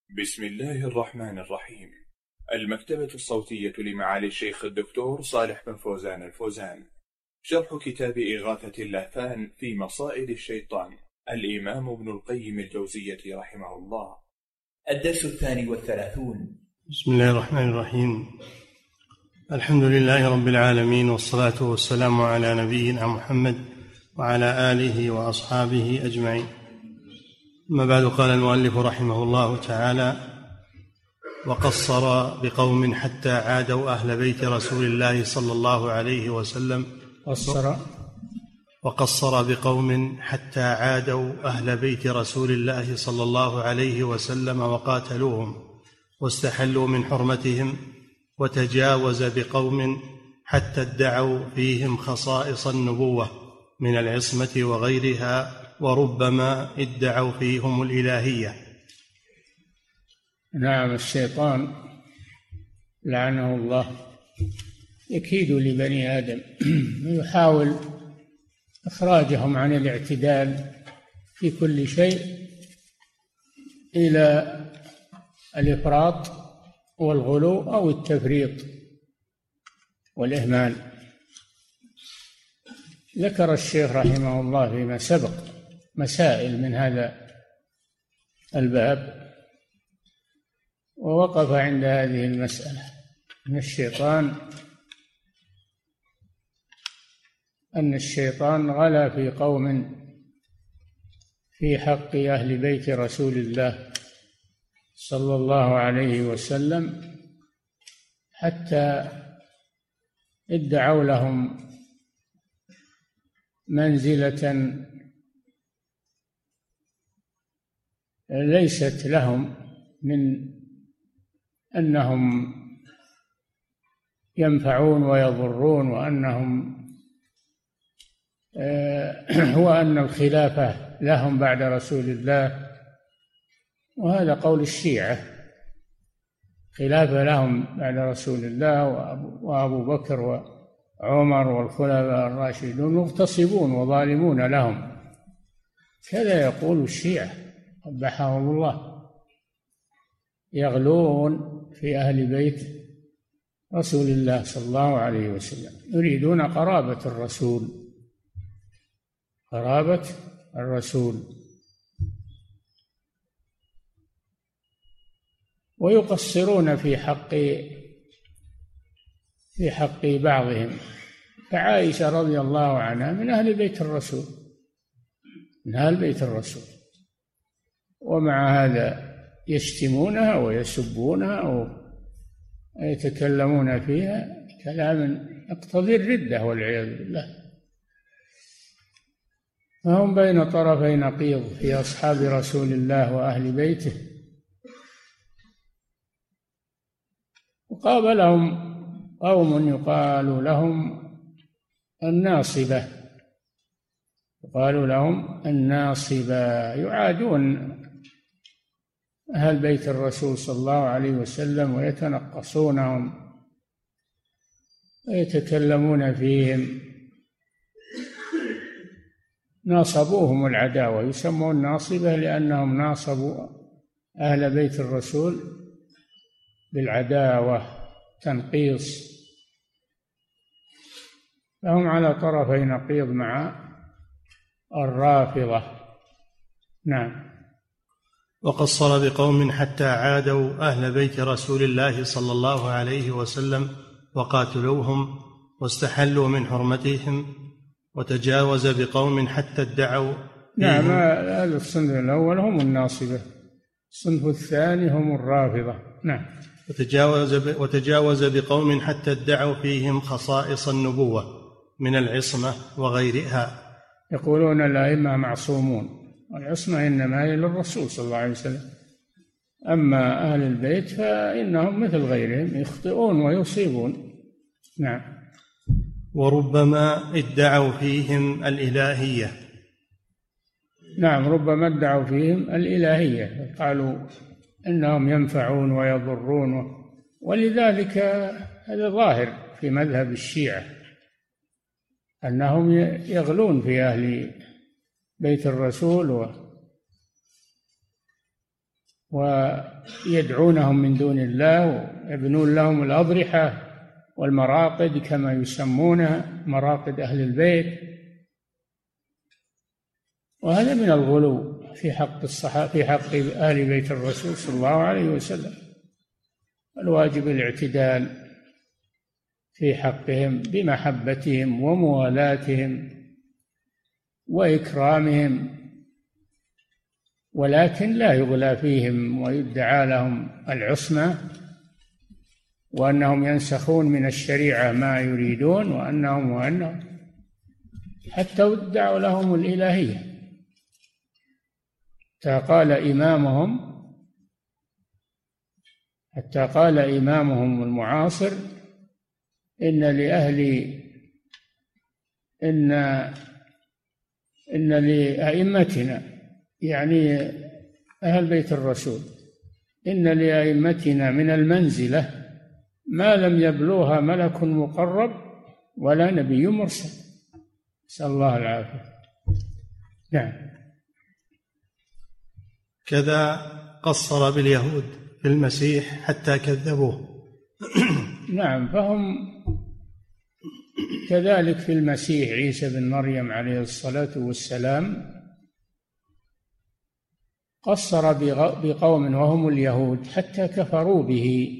بسم الله الرحمن الرحيم. المكتبة الصوتية لمعالي الشيخ الدكتور صالح بن فوزان الفوزان. شرح كتاب إغاثة اللهفان في مصائد الشيطان، الإمام ابن القيم الجوزية رحمه الله. الدرس 32. بسم الله الرحمن الرحيم. الحمد لله رب العالمين، والصلاة والسلام على نبينا محمد وعلى آله وأصحابه أجمعين. أما بعد، قال المؤلف رحمه الله تعالى: وقصر بقوم حتى عادوا أهل بيت رسول الله صلى الله عليه وسلم. وقصر بقوم حتى عادوا أهل بيت رسول الله صلى الله عليه وسلم وقاتلوهم واستحلوا من حرمتهم، وتجاوز بقوم حتى ادعوا فيهم خصائص النبوة من العصمة وغيرها، وربما ادعوا فيهم الإلهية. نعم، الشيطان لعنه الله يكيد لبني آدم ويحاول إخراجهم عن الاعتدال في كل شيء إلى الإفراط والغلو أو التفريط والإهمال. ذكر الشيخ رحمه الله فيما سبق مسائل من هذا الباب، ووقف عند هذه المسألة أن الشيطان غلا في قوم في حق أهل بيت رسول الله صلى الله عليه وسلم حتى ادعوا لهم منزلة ليست لهم، من أنهم ينفعون ويضرون، وأنهم هو أن الخلافة لهم بعد رسول الله. وهذا قول الشيعة، خلافة لهم بعد رسول الله وأبو بكر وعمر والخلفاء الراشدون مغتصبون وظالمون لهم، كذا يقول الشيعة قبحهم الله، يغلون في أهل بيت رسول الله صلى الله عليه وسلم، يريدون قرابة الرسول ويقصرون في حق بعضهم. فعائشة رضي الله عنها من أهل بيت الرسول، ومع هذا يشتمونها ويسبونها ويتكلمون فيها كلام يقتضي الردة والعياذ بالله. فهم بين طرفي نقيض في أصحاب رسول الله وأهل بيته. وقابلهم قوم يقال لهم الناصبة، يعادون أهل بيت الرسول صلى الله عليه وسلم ويتنقصونهم ويتكلمون فيهم، ناصبوهم العداوة، يسمون ناصبة لأنهم ناصبوا أهل بيت الرسول بالعداوة تنقيص. فهم على طرفي نقيض مع الرافضة. نعم. وقصر بقوم حتى عادوا أهل بيت رسول الله صلى الله عليه وسلم وقاتلوهم واستحلوا من حرمتهم، وتجاوز بقوم حتى ادعوا. نعم، هذا الصنف الأول هم الناصبة، الصنف الثاني هم الرافضة. نعم. وتجاوز بقوم حتى ادعوا فيهم خصائص النبوة من العصمة وغيرها. يقولون الأئمة معصومون، والعصمة إنما هي للرسول صلى الله عليه وسلم، أما أهل البيت فإنهم مثل غيرهم يخطئون ويصيبون. نعم. وربما ادعوا فيهم الإلهية. نعم، ربما ادعوا فيهم الإلهية، قالوا إنهم ينفعون ويضرون، ولذلك هذا ظاهر في مذهب الشيعة أنهم يغلون في أهل بيت الرسول ويدعونهم من دون الله ويبنون لهم الأضرحة والمراقد كما يسمونها، مراقد أهل البيت. وهذا من الغلو في حق الصحابة، في حق آل بيت الرسول صلى الله عليه وسلم. الواجب الاعتدال في حقهم بمحبتهم وموالاتهم وإكرامهم، ولكن لا يغلى فيهم ويدعى لهم العصمة وأنهم ينسخون من الشريعة ما يريدون وأنهم حتى ادعوا لهم الإلهية. حتى قال إمامهم المعاصر إن لأئمتنا، يعني أهل بيت الرسول، إن لأئمتنا من المنزلة ما لم يبلغها ملك مقرب ولا نبي مرسل. نسأل الله العافية. نعم. كذا قصر باليهود في المسيح حتى كذبوه. نعم، فهم كذلك في المسيح عيسى بن مريم عليه الصلاة والسلام قصر بقوم وهم اليهود حتى كفروا به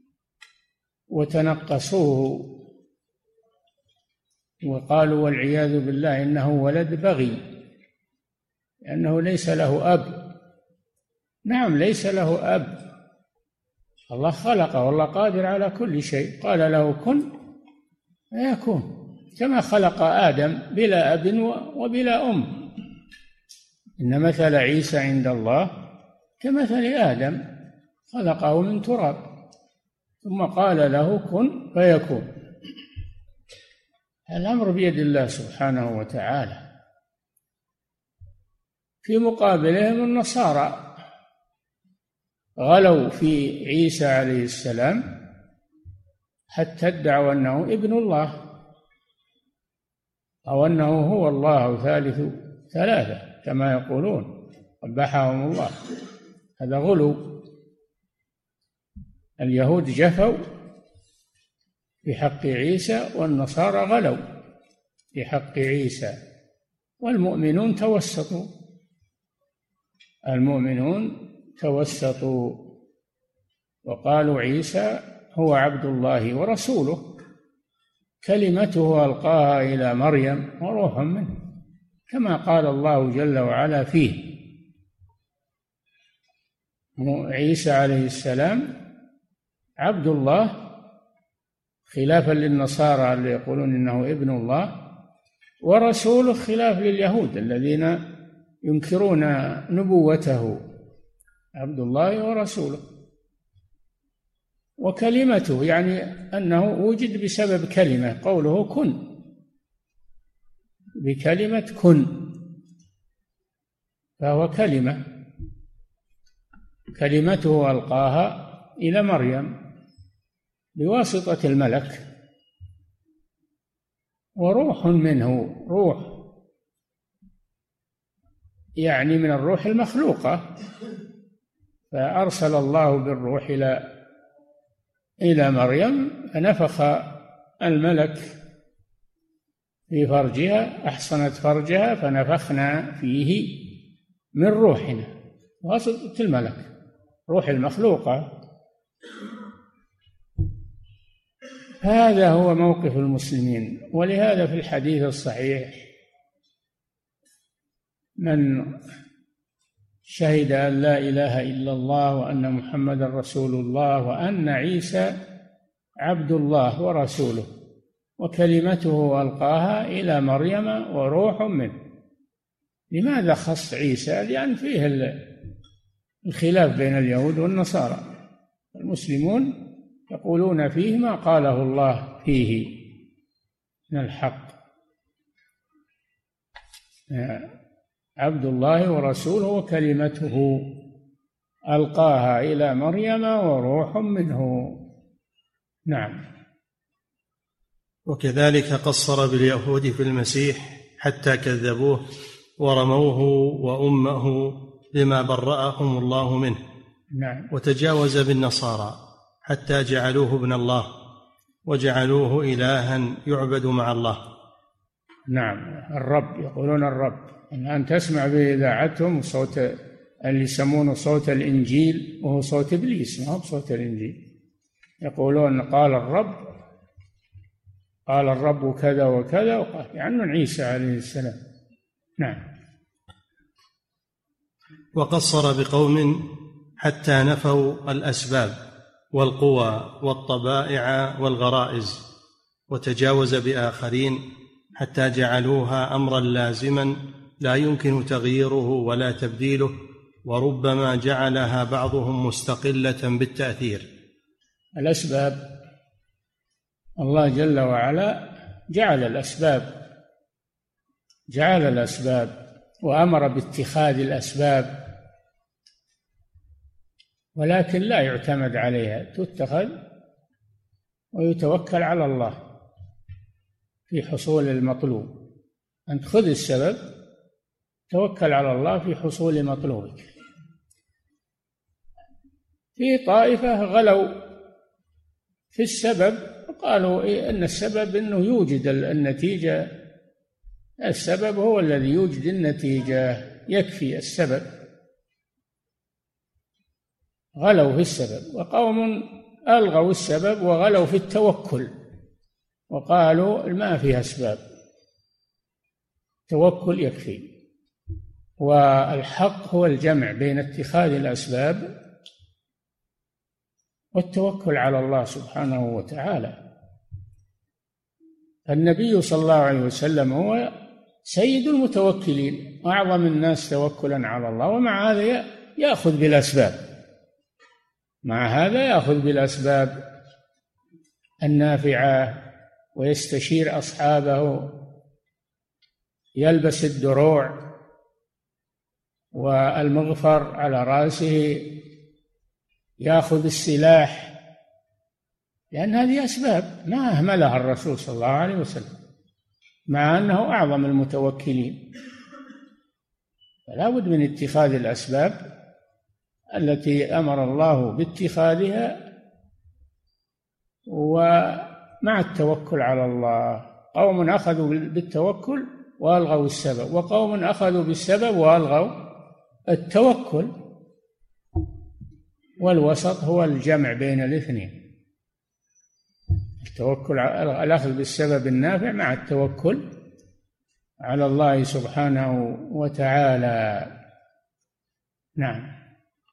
وتنقصوه وقالوا والعياذ بالله إنه ولد بغي، لأنه ليس له أب. نعم، ليس له أب، الله خلقه والله قادر على كل شيء، قال له كن فيكون، كما خلق آدم بلا أب وبلا أم. إن مثل عيسى عند الله كمثل آدم، خلقه من تراب ثم قال له كن فيكون. الأمر بيد الله سبحانه وتعالى. في مقابلهم النصارى غلوا في عيسى عليه السلام حتى ادعوا أنه ابن الله أو أنه هو الله ثالث ثلاثة كما يقولون، قبحهم الله. هذا غلو. اليهود جفوا في حق عيسى والنصارى غلوا في حق عيسى، والمؤمنون توسطوا. المؤمنون توسطوا وقالوا عيسى هو عبد الله ورسوله، كلمته ألقاها إلى مريم وروح منه، كما قال الله جل وعلا فيه. عيسى عليه السلام عبد الله خلافا للنصارى اللي يقولون إنه ابن الله، ورسوله خلاف لليهود الذين ينكرون نبوته. عبد الله ورسوله. وكلمته يعني أنه وجد بسبب كلمة، قوله كن، بكلمة كن، فهو كلمة، كلمته ألقاها إلى مريم بواسطة الملك، وروح منه، روح يعني من الروح المخلوقة، فأرسل الله بالروح إلى مريم فنفخ الملك في فرجها، أحصنت فرجها فنفخنا فيه من روحنا، واسطة الملك، روح المخلوقة. هذا هو موقف المسلمين. ولهذا في الحديث الصحيح من شهد أن لا إله إلا الله وأن محمد رسول الله وأن عيسى عبد الله ورسوله وكلمته ألقاها إلى مريم وروح منه. لماذا خص عيسى؟ لأن فيه الخلاف بين اليهود والنصارى. المسلمون يقولون فيه ما قاله الله فيه من الحق، عبد الله ورسوله وكلمته ألقاها إلى مريم وروح منه. نعم. وكذلك قصر باليهود في المسيح حتى كذبوه ورموه وأمه بما برأهم الله منه. نعم. وتجاوز بالنصارى حتى جعلوه ابن الله وجعلوه إلها يعبد مع الله. نعم، الرب، يقولون الرب. الآن تسمع بإذاعتهم صوت اللي يسمونه صوت الإنجيل، وهو صوت إبليس، ما هو صوت الإنجيل. يقولون قال الرب، قال الرب كذا وكذا، وقال يعني عيسى عليه السلام. نعم. وقصر بقوم حتى نفوا الأسباب والقوى والطبائع والغرائز، وتجاوز بآخرين حتى جعلوها أمرا لازما لا يمكن تغييره ولا تبديله، وربما جعلها بعضهم مستقلة بالتأثير. الأسباب، الله جل وعلا جعل الأسباب وأمر باتخاذ الأسباب، ولكن لا يعتمد عليها، تتخذ ويتوكل على الله في حصول المطلوب. أنت خذ السبب، توكل على الله في حصول مطلوبك. في طائفة غلوا في السبب، قالوا إن السبب أنه يوجد النتيجة، السبب هو الذي يوجد النتيجة، يكفي السبب. غلوا في السبب. وقوم ألغوا السبب وغلوا في التوكل، وقالوا ما فيها أسباب، توكل يكفي. والحق هو الجمع بين اتخاذ الأسباب والتوكل على الله سبحانه وتعالى. النبي صلى الله عليه وسلم هو سيد المتوكلين، أعظم الناس توكلا على الله، ومع هذا يأخذ بالأسباب النافعة، ويستشير أصحابه، يلبس الدروع والمغفر على رأسه، يأخذ السلاح، لأن هذه أسباب ما أهملها الرسول صلى الله عليه وسلم، مع أنه أعظم المتوكلين. فلا بد من اتخاذ الأسباب التي أمر الله باتخاذها، ومع التوكل على الله. قوم أخذوا بالتوكل وألغوا السبب، وقوم أخذوا بالسبب وألغوا التوكل، والوسط هو الجمع بين الاثنين، التوكل، الأخذ بالسبب النافع مع التوكل على الله سبحانه وتعالى. نعم.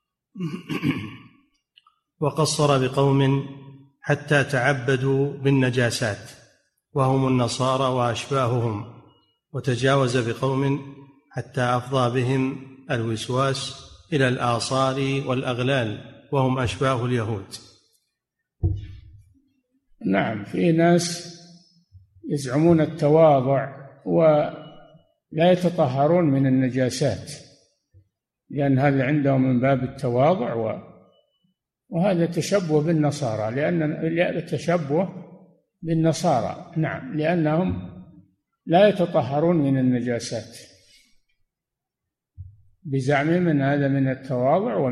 وقصر بقوم حتى تعبدوا بالنجاسات، وهم النصارى وأشباههم، وتجاوز بقوم حتى أفضى بهم الوسواس إلى الآصال والأغلال، وهم أشباه اليهود. نعم، في ناس يزعمون التواضع ولا يتطهرون من النجاسات، لأن هذا عندهم من باب التواضع، وهذا تشبه بالنصارى، لأن تشبه بالنصارى. نعم، لأنهم لا يتطهرون من النجاسات، بزعمهم أن هذا من التواضع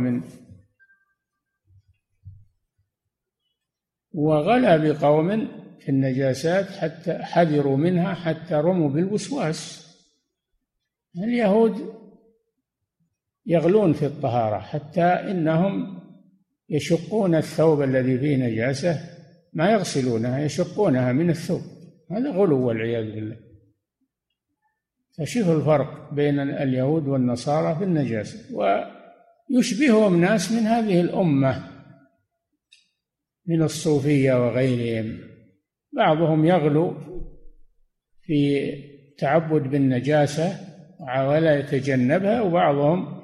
وغلا بقوم في النجاسات حتى حذروا منها حتى رموا بالوسواس. اليهود يغلون في الطهارة حتى إنهم يشقون الثوب الذي فيه نجاسة، ما يغسلونها، يشقونها من الثوب. هذا غلو والعياذ بالله. فشوفوا الفرق بين اليهود والنصارى في النجاسة، ويشبههم ناس من هذه الأمة من الصوفية وغيرهم، بعضهم يغلو في تعبد بالنجاسة ولا يتجنبها، وبعضهم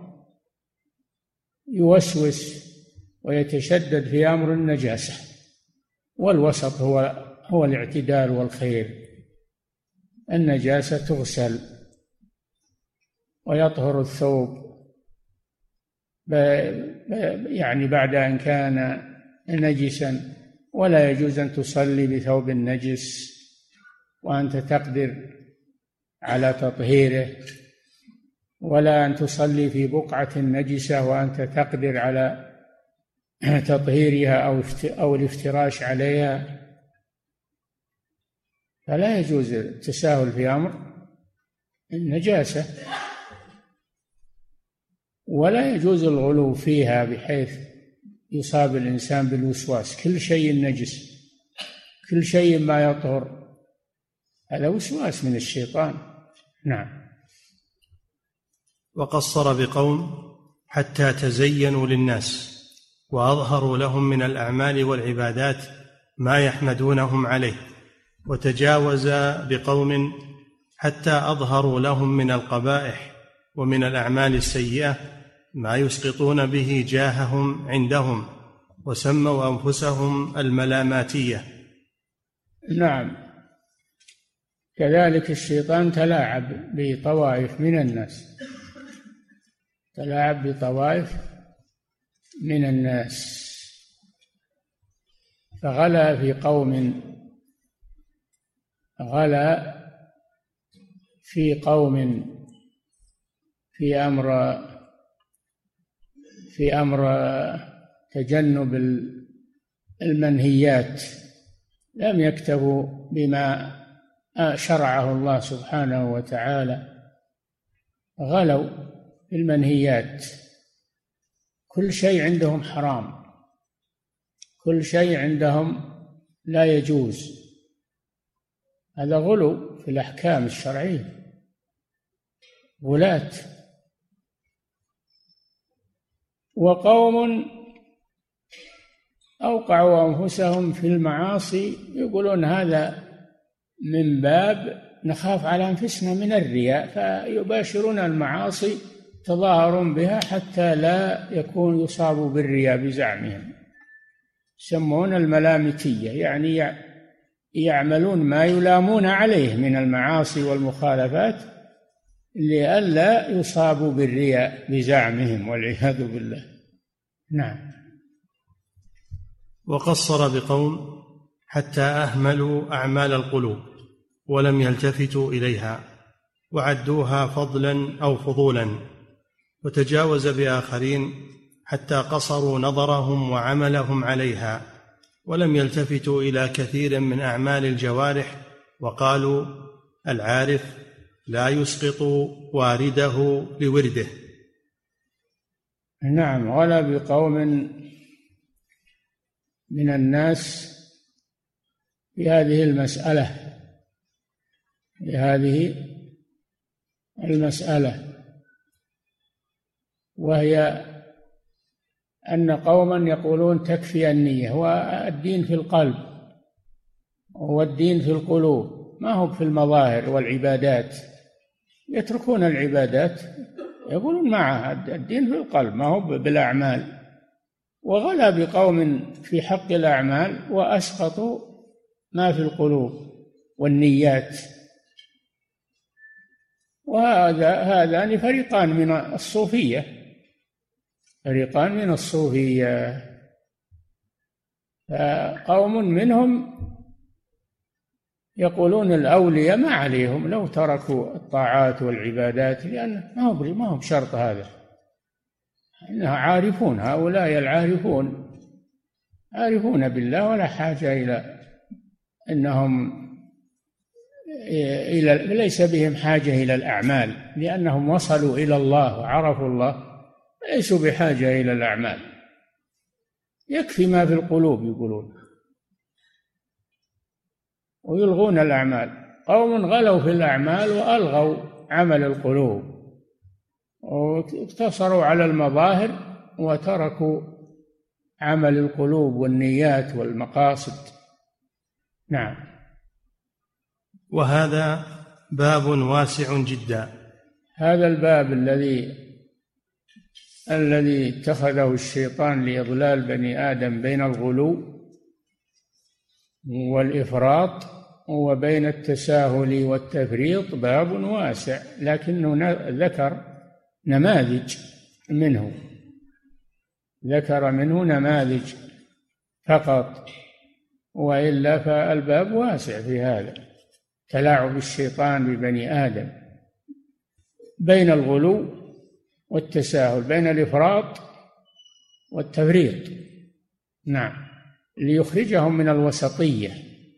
يوسوس ويتشدد في أمر النجاسة، والوسط هو الاعتدال والخير. النجاسة تغسل ويطهر الثوب يعني بعد أن كان نجسا، ولا يجوز أن تصلي بثوب النجس وأنت تقدر على تطهيره، ولا أن تصلي في بقعة نجسة وأنت تقدر على تطهيرها أو الافتراش عليها، فلا يجوز التساهل في أمر النجاسة، ولا يجوز الغلو فيها بحيث يصاب الإنسان بالوسواس. كل شيء نجس، كل شيء ما يطهر، هذا وسواس من الشيطان. نعم. وقصر بقوم حتى تزينوا للناس وأظهروا لهم من الأعمال والعبادات ما يحمدونهم عليه، وتجاوز بقوم حتى أظهروا لهم من القبائح ومن الأعمال السيئة ما يسقطون به جاههم عندهم، وسموا أنفسهم الملاماتية. نعم، كذلك الشيطان تلاعب بطوائف من الناس، تلاعب بطوائف من الناس، فغلا في قوم، غلا في قوم في أمر تجنب المنهيات، لم يكتفوا بما شرعه الله سبحانه وتعالى، غلوا في المنهيات، كل شيء عندهم حرام، كل شيء عندهم لا يجوز، هذا غلو في الأحكام الشرعية، غلاة. وقوم أوقعوا أنفسهم في المعاصي، يقولون هذا من باب نخاف على أنفسنا من الرياء، فيباشرون المعاصي تظاهرون بها حتى لا يصابوا بالرياء بزعمهم، يسمون الملامتية، يعني يعملون ما يلامون عليه من المعاصي والمخالفات لئلا يصابوا بالرياء بزعمهم، والعياذ بالله. نعم. وقصر بقوم حتى أهملوا أعمال القلوب ولم يلتفتوا إليها وعدوها فضلا أو فضولا، وتجاوز بآخرين حتى قصروا نظرهم وعملهم عليها ولم يلتفتوا إلى كثير من أعمال الجوارح، وقالوا العارف لا يسقط وارده لورده. نعم، غلا بقوم من الناس في هذه المسألة، وهي أن قوما يقولون تكفي النية، والدين في القلب، والدين في القلوب، ما هو في المظاهر والعبادات، يتركون العبادات يقولون معها الدين في القلب ما هو بالأعمال. وغلا بقوم في حق الأعمال وأسقطوا ما في القلوب والنيات. وهذان فريقان من الصوفية، فريقان من الصوفية. قوم منهم يقولون الأولياء ما عليهم لو تركوا الطاعات والعبادات، لأن ما هو بشرط هذا، إنها عارفون، هؤلاء العارفون عارفون بالله ولا حاجة إلى أنهم ليس بهم حاجة إلى الأعمال، لأنهم وصلوا إلى الله وعرفوا الله، ليسوا بحاجة إلى الأعمال، يكفي ما في القلوب يقولون، ويلغون الأعمال. قوم غلوا في الأعمال وألغوا عمل القلوب، واقتصروا على المظاهر وتركوا عمل القلوب والنيات والمقاصد. نعم. وهذا باب واسع جدا. هذا الباب الذي اتخذه الشيطان لإضلال بني آدم بين الغلو والإفراط وبين التساهل والتفريط باب واسع، لكنه ذكر نماذج منه، ذكر منه نماذج فقط، وإلا فالباب واسع في هذا، تلاعب الشيطان ببني آدم بين الغلو والتساهل، بين الإفراط والتفريط. نعم، ليخرجهم من الوسطية،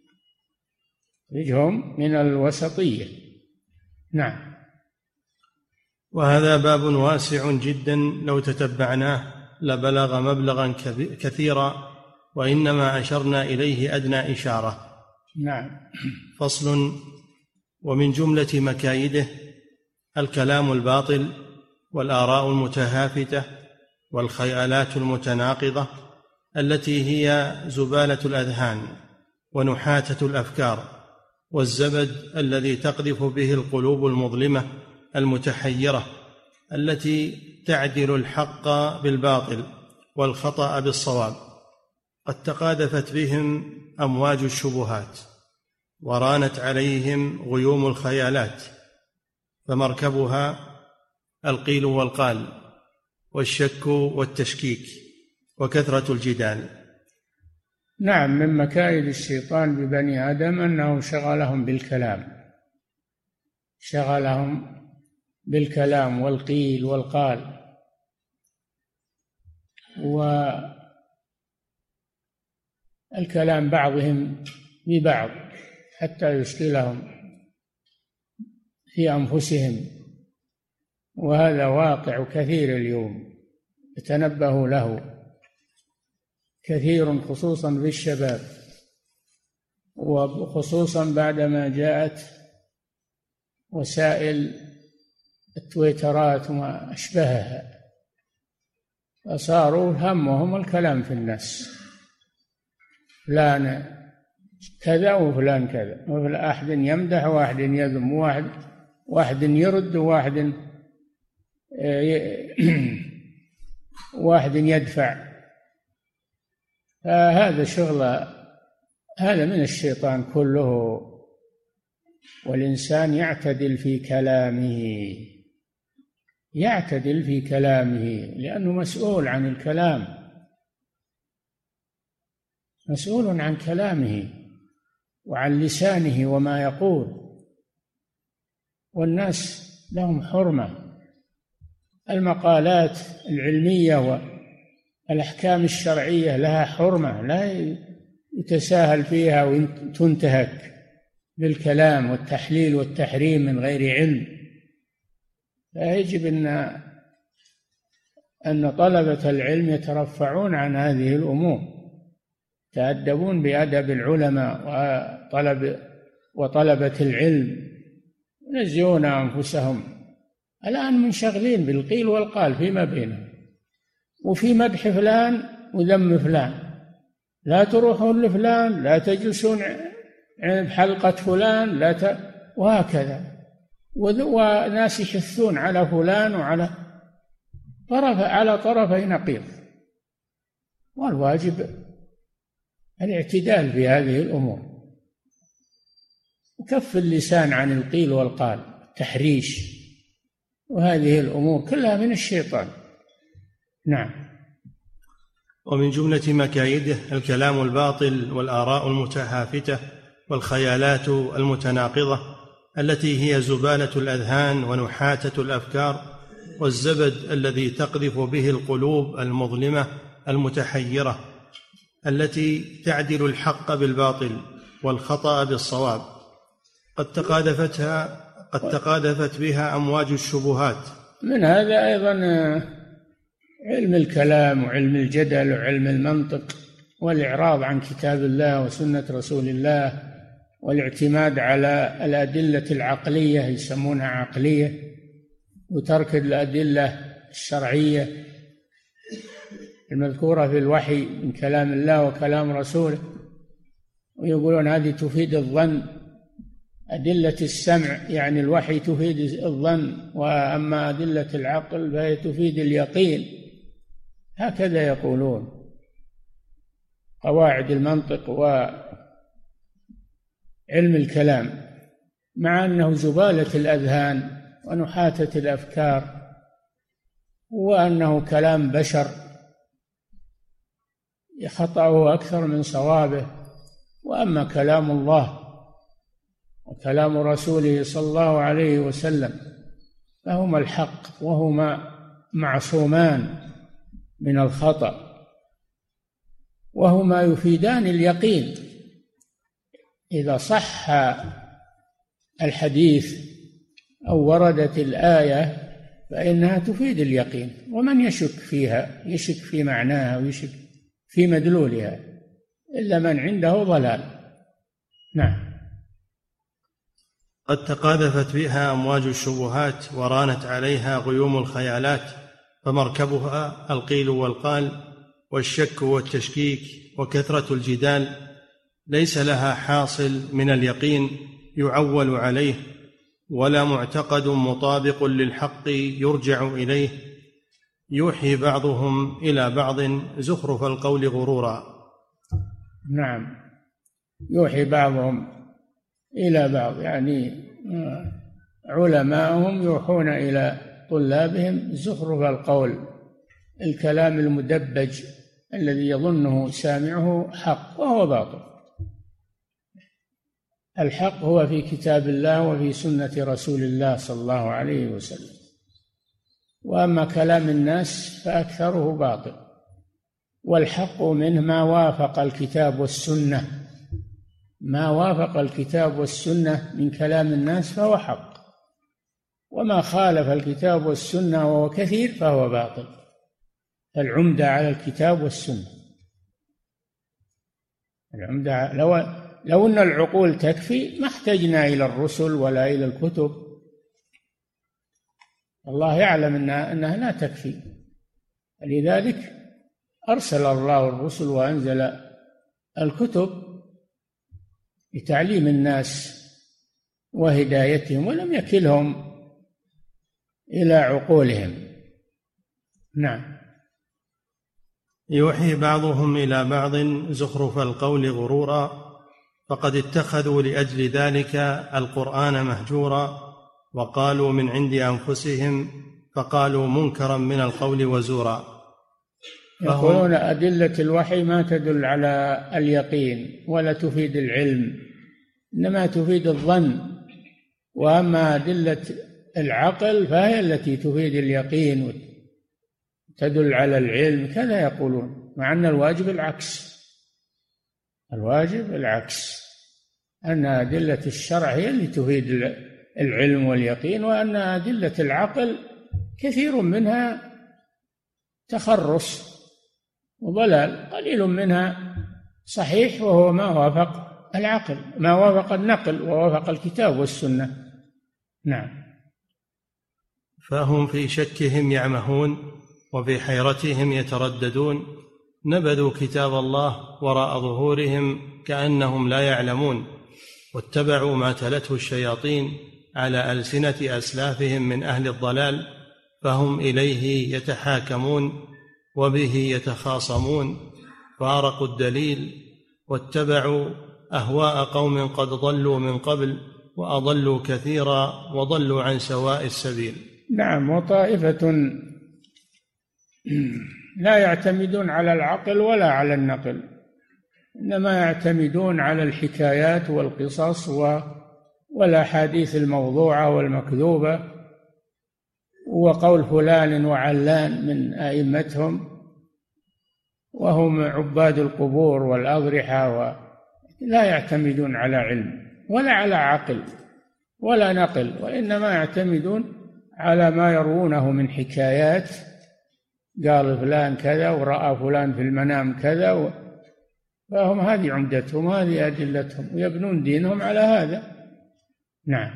يخرجهم من الوسطية. نعم. وهذا باب واسع جدا لو تتبعناه لبلغ مبلغا كثيرا، وإنما أشرنا إليه أدنى إشارة. نعم. فصل. ومن جملة مكايده الكلام الباطل والآراء المتهافتة والخيالات المتناقضة التي هي زبالة الأذهان ونحاتة الأفكار والزبد الذي تقذف به القلوب المظلمة المتحيرة التي تعدل الحق بالباطل والخطأ بالصواب. قد تقاذفت بهم أمواج الشبهات ورانت عليهم غيوم الخيالات، فمركبها القيل والقال والشك والتشكيك وكثرة الجدال. نعم، من مكايد الشيطان ببني آدم أنه شغلهم بالكلام والقيل والقال، والكلام بعضهم ببعض حتى يشغلهم في أنفسهم، وهذا واقع كثير اليوم يتنبه له كثير، خصوصا بالشباب، وخصوصا بعدما جاءت وسائل التويترات وما أشبهها، فصاروا همهم الكلام في الناس، فلان كذا وفلان كذا، وأحد يمدح وواحد يذم، واحد يرد واحد يدفع. فهذا شغل، هذا من الشيطان كله. والإنسان يعتدل في كلامه لأنه مسؤول عن الكلام، مسؤول عن كلامه وعن لسانه وما يقول، والناس لهم حرمة. المقالات العلمية والأحكام الشرعية لها حرمة، لا يتساهل فيها وتنتهك بالكلام والتحليل والتحريم من غير علم. فيجب أن طلبة العلم يترفعون عن هذه الأمور، يتأدبون بأدب العلماء وطلبة العلم، ينزهون أنفسهم. الآن منشغلين بالقيل والقال فيما بينهم، وفي مدح فلان وذم فلان، لا تروحون لفلان، لا تجلسون بحلقة فلان، وهكذا. وناس يحثون على فلان وعلى طرفي نقيض، والواجب الاعتدال في هذه الأمور وكف اللسان عن القيل والقال، تحريش، وهذه الأمور كلها من الشيطان. نعم. ومن جملة مكايده الكلام الباطل والآراء المتهافتة والخيالات المتناقضة التي هي زبالة الأذهان ونحاتة الأفكار والزبد الذي تقذف به القلوب المظلمة المتحيرة التي تعدل الحق بالباطل والخطأ بالصواب. قد تقاذفت بها أمواج الشبهات. من هذا أيضا علم الكلام وعلم الجدل وعلم المنطق والإعراض عن كتاب الله وسنة رسول الله والاعتماد على الأدلة العقلية، يسمونها عقلية، وترك الأدلة الشرعية المذكورة في الوحي من كلام الله وكلام رسوله، ويقولون هذه تفيد الظن. أدلة السمع يعني الوحي تفيد الظن، وأما أدلة العقل فهي تفيد اليقين، هكذا يقولون قواعد المنطق وعلم الكلام، مع أنه زبالة الأذهان ونحاتة الأفكار، وأنه كلام بشر خطأه أكثر من صوابه. وأما كلام الله وكلام رسوله صلى الله عليه وسلم فهما الحق، وهما معصومان من الخطأ، وهما يفيدان اليقين. إذا صح الحديث أو وردت الآية فإنها تفيد اليقين، ومن يشك فيها، يشك في معناها ويشك في مدلولها، إلا من عنده ضلال. نعم. قد تقاذفت بها أمواج الشبهات ورانت عليها غيوم الخيالات، فمركبها القيل والقال والشك والتشكيك وكثرة الجدال، ليس لها حاصل من اليقين يعول عليه، ولا معتقد مطابق للحق يرجع إليه. يوحي بعضهم إلى بعض زخرف القول غرورا. نعم، يوحي بعضهم إلى بعض، يعني علماءهم يوحون إلى طلابهم زخرف القول، الكلام المدبج الذي يظنه سامعه حق وهو باطل. الحق هو في كتاب الله وفي سنة رسول الله صلى الله عليه وسلم، وأما كلام الناس فأكثره باطل، والحق منه ما وافق الكتاب والسنة، ما وافق الكتاب والسنة من كلام الناس فهو حق، وما خالف الكتاب والسنة وهو كثير فهو باطل. العمدة على الكتاب والسنة، العمدة. لو أن العقول تكفي ما احتجنا إلى الرسل ولا إلى الكتب. الله يعلم أنها لا تكفي، لذلك أرسل الله الرسل وأنزل الكتب لتعليم الناس وهدايتهم، ولم يكلهم إلى عقولهم. نعم. يوحي بعضهم إلى بعض زخرف القول غرورا، فقد اتخذوا لأجل ذلك القرآن مهجورا، وقالوا من عند أنفسهم، فقالوا منكرا من القول وزورا. يقولون أدلة الوحي ما تدل على اليقين ولا تفيد العلم، إنما تفيد الظن، وأما أدلة العقل فهي التي تفيد اليقين وتدل على العلم، كذا يقولون، مع أن الواجب العكس. الواجب العكس، أن أدلة الشرع هي اللي تفيد العلم واليقين، وأن أدلة العقل كثير منها تخرص وضلال، قليل منها صحيح وهو ما وافق العقل، ما وافق النقل ووافق الكتاب والسنة. نعم. فهم في شكهم يعمهون وفي حيرتهم يترددون، نبذوا كتاب الله وراء ظهورهم كأنهم لا يعلمون، واتبعوا ما تلته الشياطين على ألسنة أسلافهم من أهل الضلال، فهم إليه يتحاكمون وبه يتخاصمون، فارقوا الدليل واتبعوا أهواء قوم قد ضلوا من قبل وأضلوا كثيرا وضلوا عن سواء السبيل. نعم. وطائفة لا يعتمدون على العقل ولا على النقل، إنما يعتمدون على الحكايات والقصص والأحاديث الموضوعة والمكذوبة، وقول فلان وعلان من أئمتهم، وهم عباد القبور والأضرحة، لا يعتمدون على علم ولا على عقل ولا نقل، وإنما يعتمدون على ما يروونه من حكايات، قال فلان كذا ورأى فلان في المنام كذا، فهم هذه عمدتهم، هذه أدلتهم، ويبنون دينهم على هذا. نعم.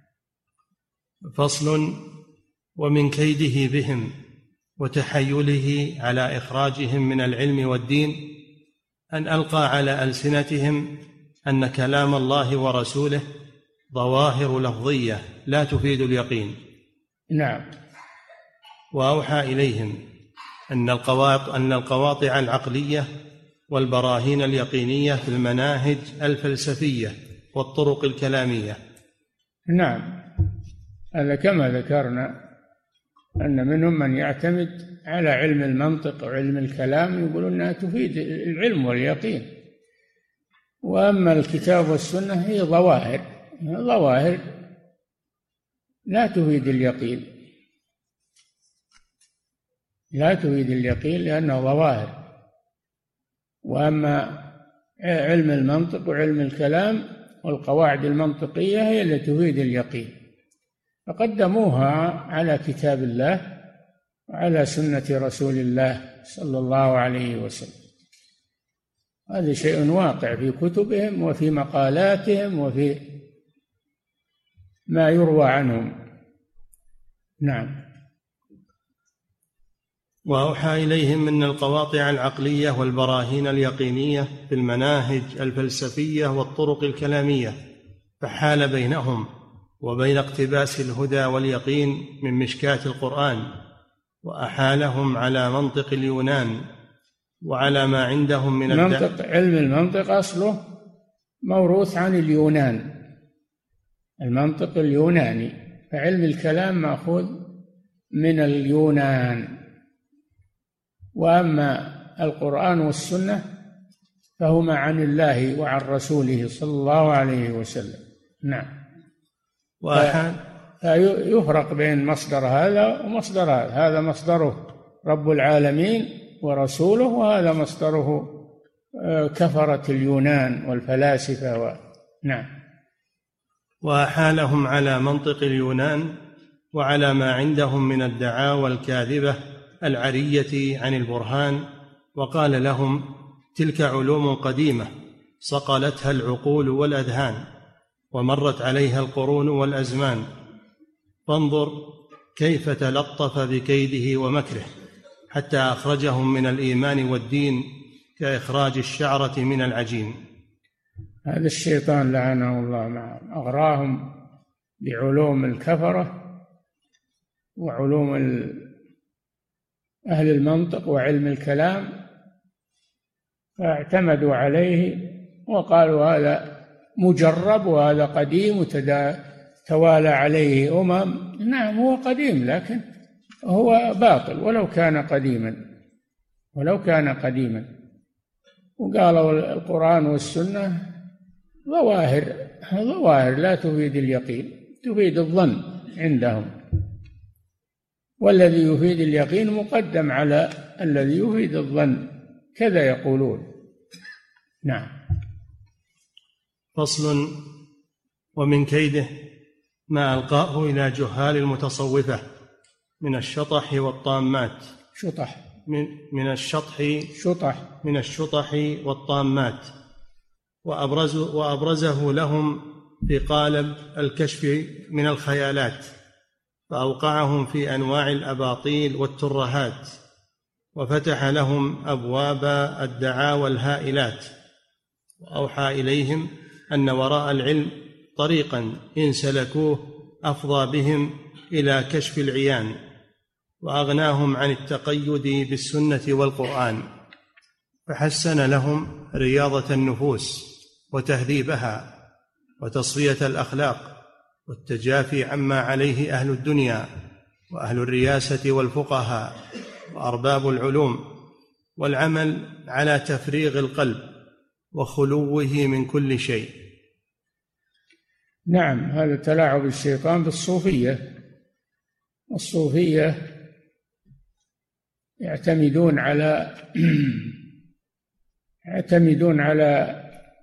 فصل. ومن كيده بهم وتحيله على إخراجهم من العلم والدين أن ألقى على ألسنتهم أن كلام الله ورسوله ظواهر لفظية لا تفيد اليقين. نعم. وأوحى إليهم أن القواطع العقلية والبراهين اليقينية في المناهج الفلسفية والطرق الكلامية. نعم، هذا كما ذكرنا أن منهم من يعتمد على علم المنطق وعلم الكلام، يقولون أنها تفيد العلم واليقين، وأما الكتاب والسنة هي ظواهر لا تفيد اليقين، لا تفيد اليقين لأنها ظواهر، وأما علم المنطق وعلم الكلام والقواعد المنطقية هي التي تفيد اليقين، فقدموها على كتاب الله وعلى سنة رسول الله صلى الله عليه وسلم. هذا شيء واقع في كتبهم وفي مقالاتهم وفي ما يروى عنهم. نعم. وأوحى إليهم من القواطع العقلية والبراهين اليقينية في المناهج الفلسفية والطرق الكلامية، فحال بينهم وبين اقتباس الهدى واليقين من مشكاة القرآن، وأحالهم على منطق اليونان وعلى ما عندهم من علم المنطق أصله موروث عن اليونان، المنطق اليوناني، فعلم الكلام مأخوذ من اليونان. وأما القرآن والسنة فهما عن الله وعن رسوله صلى الله عليه وسلم. نعم. فيفرق بين مصدر هذا ومصدر هذا، هذا مصدره رب العالمين ورسوله، وهذا مصدره كفرة اليونان والفلاسفة نعم. وأحالهم على منطق اليونان وعلى ما عندهم من الدعاوى الكاذبة العرية عن البرهان، وقال لهم: تلك علوم قديمة صقلتها العقول والأذهان، ومرت عليها القرون والأزمان، فانظر كيف تلطف بكيده ومكره حتى أخرجهم من الإيمان والدين كإخراج الشعرة من العجين. هذا الشيطان لعنه الله معهم، أغراهم بعلوم الكفرة وعلوم أهل المنطق وعلم الكلام، فاعتمدوا عليه وقالوا هذا مجرب وهذا قديم وتوالى عليه نعم هو قديم، لكن هو باطل ولو كان قديما وقالوا القرآن والسنة ظواهر لا تفيد اليقين، تفيد الظن عندهم، والذي يفيد اليقين مقدم على الذي يفيد الظن، كذا يقولون. نعم. فصل: ومن كيده ما ألقاه إلى جهال المتصوفة من الشطح والطامات. من الشطح والطامات، وأبرزه لهم في قالب الكشف من الخيالات، فأوقعهم في أنواع الأباطيل والترهات، وفتح لهم أبواب الدعاوى الهائلات، وأوحى إليهم أن وراء العلم طريقا إن سلكوه أفضى بهم إلى كشف العيان، وأغناهم عن التقيد بالسنة والقرآن، فحسن لهم رياضة النفوس وتهذيبها وتصفية الأخلاق والتجافي عما عليه أهل الدنيا وأهل الرياسة والفقهاء وأرباب العلوم، والعمل على تفريغ القلب وخلوه من كل شيء. نعم، هذا تلاعب الشيطان بالصوفية. الصوفية يعتمدون على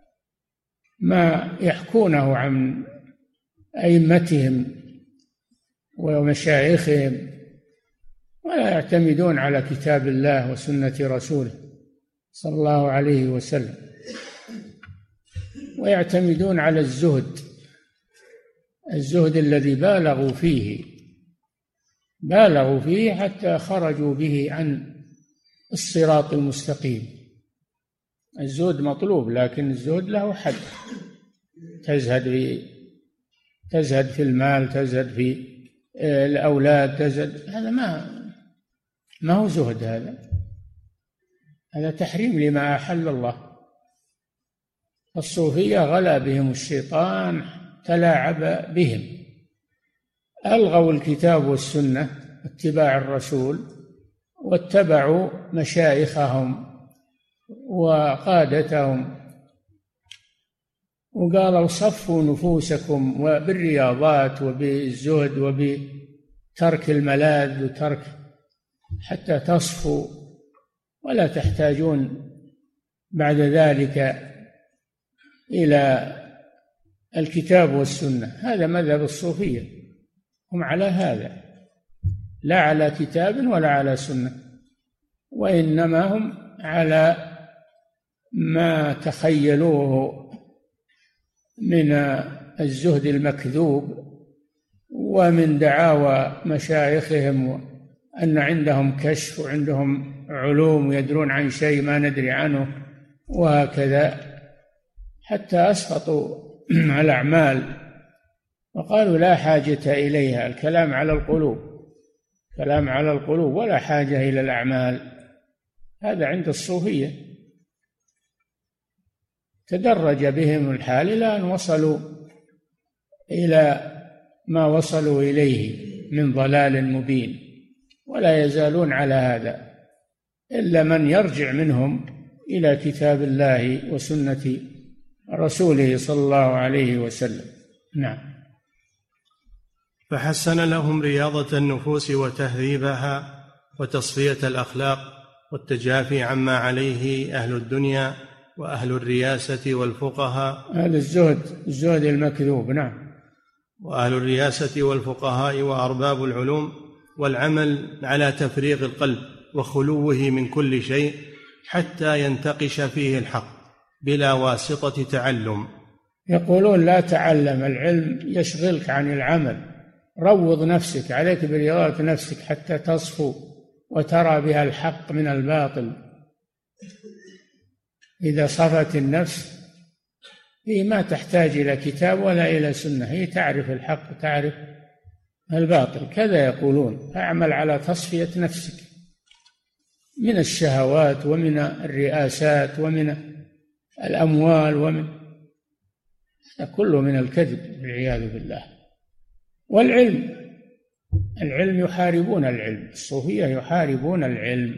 ما يحكونه عن أئمتهم ومشايخهم، ولا يعتمدون على كتاب الله وسنة رسوله صلى الله عليه وسلم، ويعتمدون على الزهد الذي بالغوا فيه حتى خرجوا به عن الصراط المستقيم. الزهد مطلوب، لكن الزهد له حد. تزهد في المال، تزهد في الأولاد، هذا ما هو زهد، هذا تحريم لما أحل الله. الصوفية غلا بهم الشيطان، تلاعب بهم، ألغوا الكتاب والسنة اتباع الرسول، واتبعوا مشايخهم وقادتهم، وقالوا صفوا نفوسكم بالرياضات وبالزهد وبترك الملاذ حتى تصفوا، ولا تحتاجون بعد ذلك إلى الكتاب والسنة. هذا مذهب الصوفية، هم على هذا، لا على كتاب ولا على سنة، وإنما هم على ما تخيلوه من الزهد المكذوب ومن دعاوى مشايخهم أن عندهم كشف وعندهم علوم ويدرون عن شيء ما ندري عنه، وهكذا حتى أسقطوا الأعمال وقالوا لا حاجة إليها، الكلام على القلوب، كلام على القلوب ولا حاجة إلى الأعمال. هذا عند الصوفية. تدرج بهم الحال إلى أن وصلوا إلى ما وصلوا إليه من ضلال مبين، ولا يزالون على هذا إلا من يرجع منهم إلى كتاب الله وسنة رسوله صلى الله عليه وسلم. نعم. فحسن لهم رياضة النفوس وتهذيبها وتصفية الأخلاق والتجافي عما عليه أهل الدنيا وأهل الرياسة والفقهاء. هذا الزهد المكذوب. نعم. وأهل الرياسة والفقهاء وأرباب العلوم، والعمل على تفريغ القلب وخلوه من كل شيء حتى ينتقش فيه الحق بلا واسطة تعلم. يقولون لا تعلم، العلم يشغلك عن العمل، روض نفسك، عليك برياضة نفسك حتى تصفو وترى بها الحق من الباطل. إذا صفت النفس هي ما تحتاج إلى كتاب ولا إلى سنة، هي تعرف الحق تعرف الباطل. كذا يقولون. فاعمل على تصفية نفسك من الشهوات ومن الرئاسات ومن الأموال ومن كله من الكذب والعياذ بالله. والعلم يحاربون العلم، الصوفية يحاربون العلم،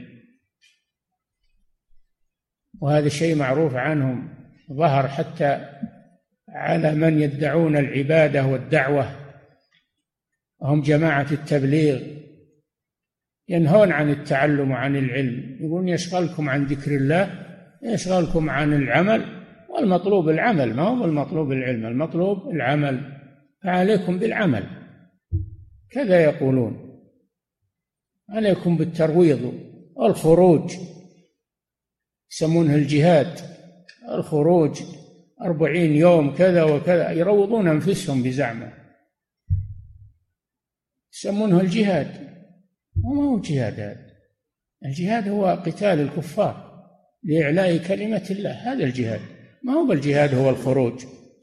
وهذا شيء معروف عنهم، ظهر حتى على من يدعون العبادة والدعوة، وهم جماعة التبليغ، ينهون عن التعلم وعن العلم، يقولون يشغلكم عن ذكر الله، يشغلكم عن العمل، والمطلوب العمل، ما هو المطلوب العلم، المطلوب العمل، فعليكم بالعمل. كذا يقولون، عليكم بالترويض والخروج، يسمونه الجهاد، الخروج 40 يوم كذا وكذا، يروضون أنفسهم بزعمه، يسمونه الجهاد، وما هو جهاد هذا. الجهاد هو قتال الكفار لإعلاء كلمة الله، هذا الجهاد، ما هو بالجهاد هو الخروج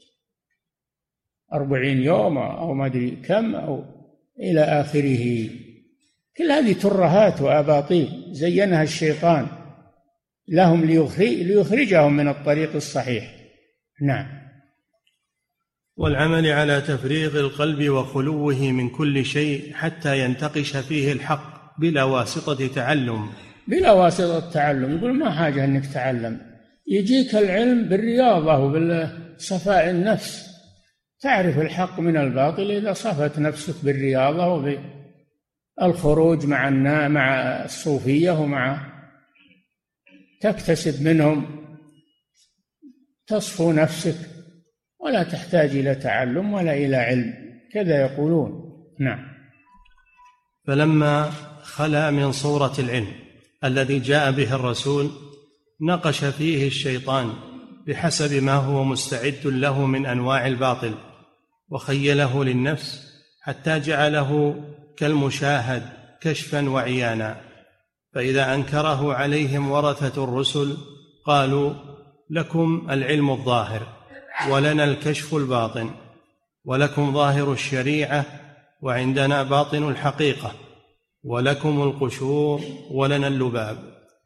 40 يوم أو ما أدري كم أو إلى آخره. كل هذه ترهات وأباطيل زينها الشيطان لهم ليخرجهم من الطريق الصحيح. نعم. والعمل على تفريغ القلب وخلوه من كل شيء حتى ينتقش فيه الحق بلا واسطة تعلم. بلا واسطة تعلم، يقول ما حاجة أنك تعلم، يجيك العلم بالرياضة وبالصفاء النفس، تعرف الحق من الباطل إذا صفت نفسك بالرياضة وبالخروج مع الصوفية ومع تكتسب منهم، تصفو نفسك ولا تحتاج إلى تعلم ولا إلى علم. كذا يقولون. نعم. فلما خلا من صورة العلم الذي جاء به الرسول نقش فيه الشيطان بحسب ما هو مستعد له من أنواع الباطل، وخيله للنفس حتى جعله كالمشاهد كشفا وعيانا. فإذا أنكره عليهم ورثة الرسل قالوا لكم العلم الظاهر ولنا الكشف الباطن، ولكم ظاهر الشريعة وعندنا باطن الحقيقة، ولكم القشور ولنا اللباب.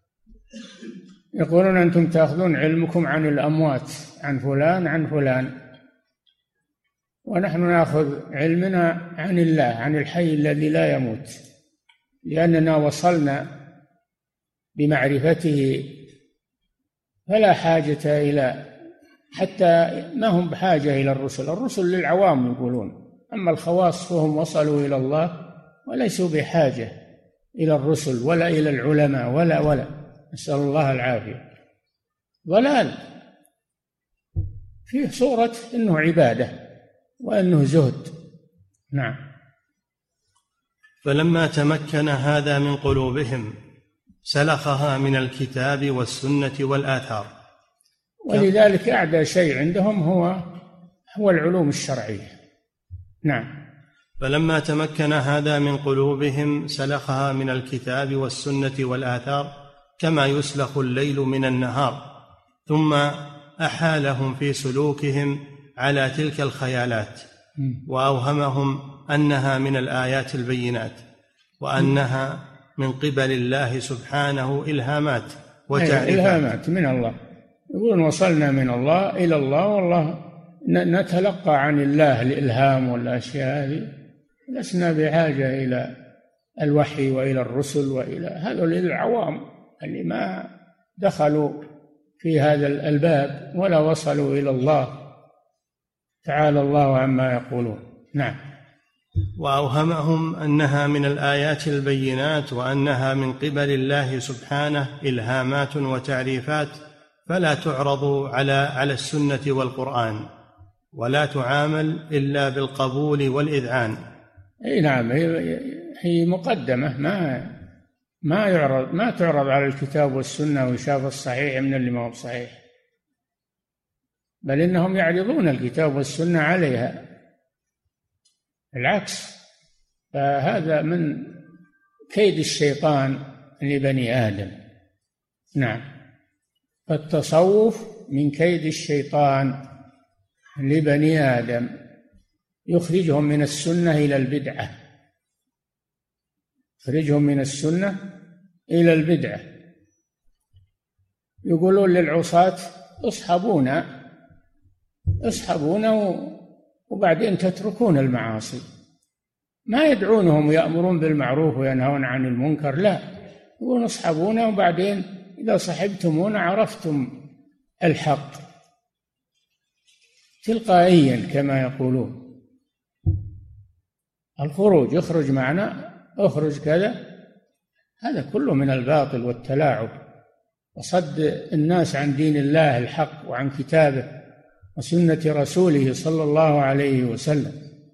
يقولون أنتم تأخذون علمكم عن الأموات، عن فلان عن فلان، ونحن نأخذ علمنا عن الله، عن الحي الذي لا يموت، لأننا وصلنا بمعرفته، فلا حاجة إلى، حتى ما هم بحاجة إلى الرسل للعوام يقولون، أما الخواص فهم وصلوا إلى الله وليسوا بحاجة إلى الرسل ولا إلى العلماء ولا نسأل الله العافية. ضلال، فيه صورة أنه عبادة وأنه زهد. نعم. فلما تمكن هذا من قلوبهم سلخها من الكتاب والسنة والآثار. ولذلك أعدى شيء عندهم هو العلوم الشرعية. نعم. فلما تمكن هذا من قلوبهم سلخها من الكتاب والسنة والآثار كما يسلخ الليل من النهار، ثم أحالهم في سلوكهم على تلك الخيالات، وأوهمهم أنها من الآيات البينات، وأنها من قبل الله سبحانه إلهامات وتعريفات. إلهامات من الله، يقولون وصلنا من الله إلى الله، والله نتلقى عن الله الإلهام والأشياء هذه، لسنا بحاجة إلى الوحي وإلى الرسل وإلى هذول العوام اللي ما دخلوا في هذا الباب ولا وصلوا إلى الله، تعالى الله عما يقولون. نعم. وأوهمهم أنها من الآيات البينات وأنها من قبل الله سبحانه إلهامات وتعريفات، فلا تعرض على السنة والقرآن، ولا تعامل إلا بالقبول والإذعان. أي نعم، هي مقدمة، ما تعرض على الكتاب والسنة ويشاف الصحيح من اللي ما هو صحيح، بل إنهم يعرضون الكتاب والسنة عليها، العكس. فهذا من كيد الشيطان لبني آدم. نعم. فالتصوف من كيد الشيطان لبني آدم، يخرجهم من السنة إلى البدعة، يخرجهم من السنة إلى البدعة. يقولون للعصاة اصحبونا وبعدين تتركون المعاصي، ما يدعونهم يأمرون بالمعروف وينهون عن المنكر، لا، يقولون اصحبونا وبعدين إذا صحبتمونا عرفتم الحق تلقائيا كما يقولون. الخروج، اخرج معنا، اخرج كذا، هذا كله من الباطل والتلاعب وصد الناس عن دين الله الحق وعن كتابه وسنة رسوله صلى الله عليه وسلم.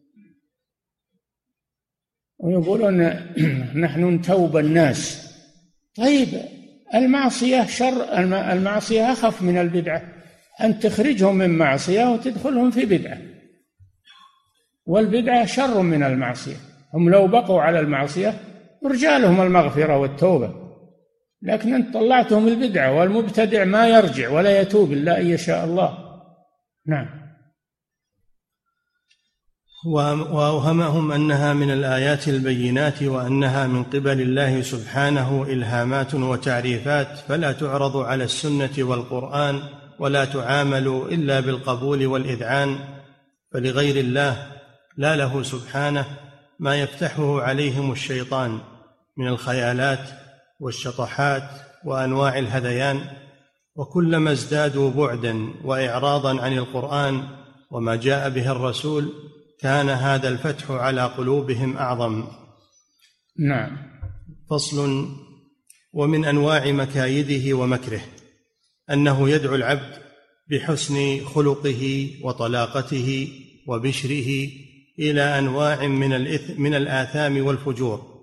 ويقولون نحن نتوب الناس. طيب، المعصية شر، المعصية أخف من البدعة، أن تخرجهم من معصية وتدخلهم في بدعة، والبدعة شر من المعصية. هم لو بقوا على المعصية يرجى لهم المغفرة والتوبة، لكن أنت طلعتهم البدعة، والمبتدع ما يرجع ولا يتوب إلا أن يشاء الله. نعم. وأوهمهم أنها من الآيات البينات وأنها من قبل الله سبحانه إلهامات وتعريفات، فلا تعرض على السنة والقرآن، ولا تعامل إلا بالقبول والإذعان، فلغير الله لا له سبحانه ما يفتحه عليهم الشيطان من الخيالات والشطحات وأنواع الهذيان. وكلما ازدادوا بعدا وإعراضا عن القرآن وما جاء به الرسول كان هذا الفتح على قلوبهم أعظم. نعم. فصل. ومن أنواع مكايده ومكره أنه يدعو العبد بحسن خلقه وطلاقته وبشره إلى أنواع من الآثام والفجور.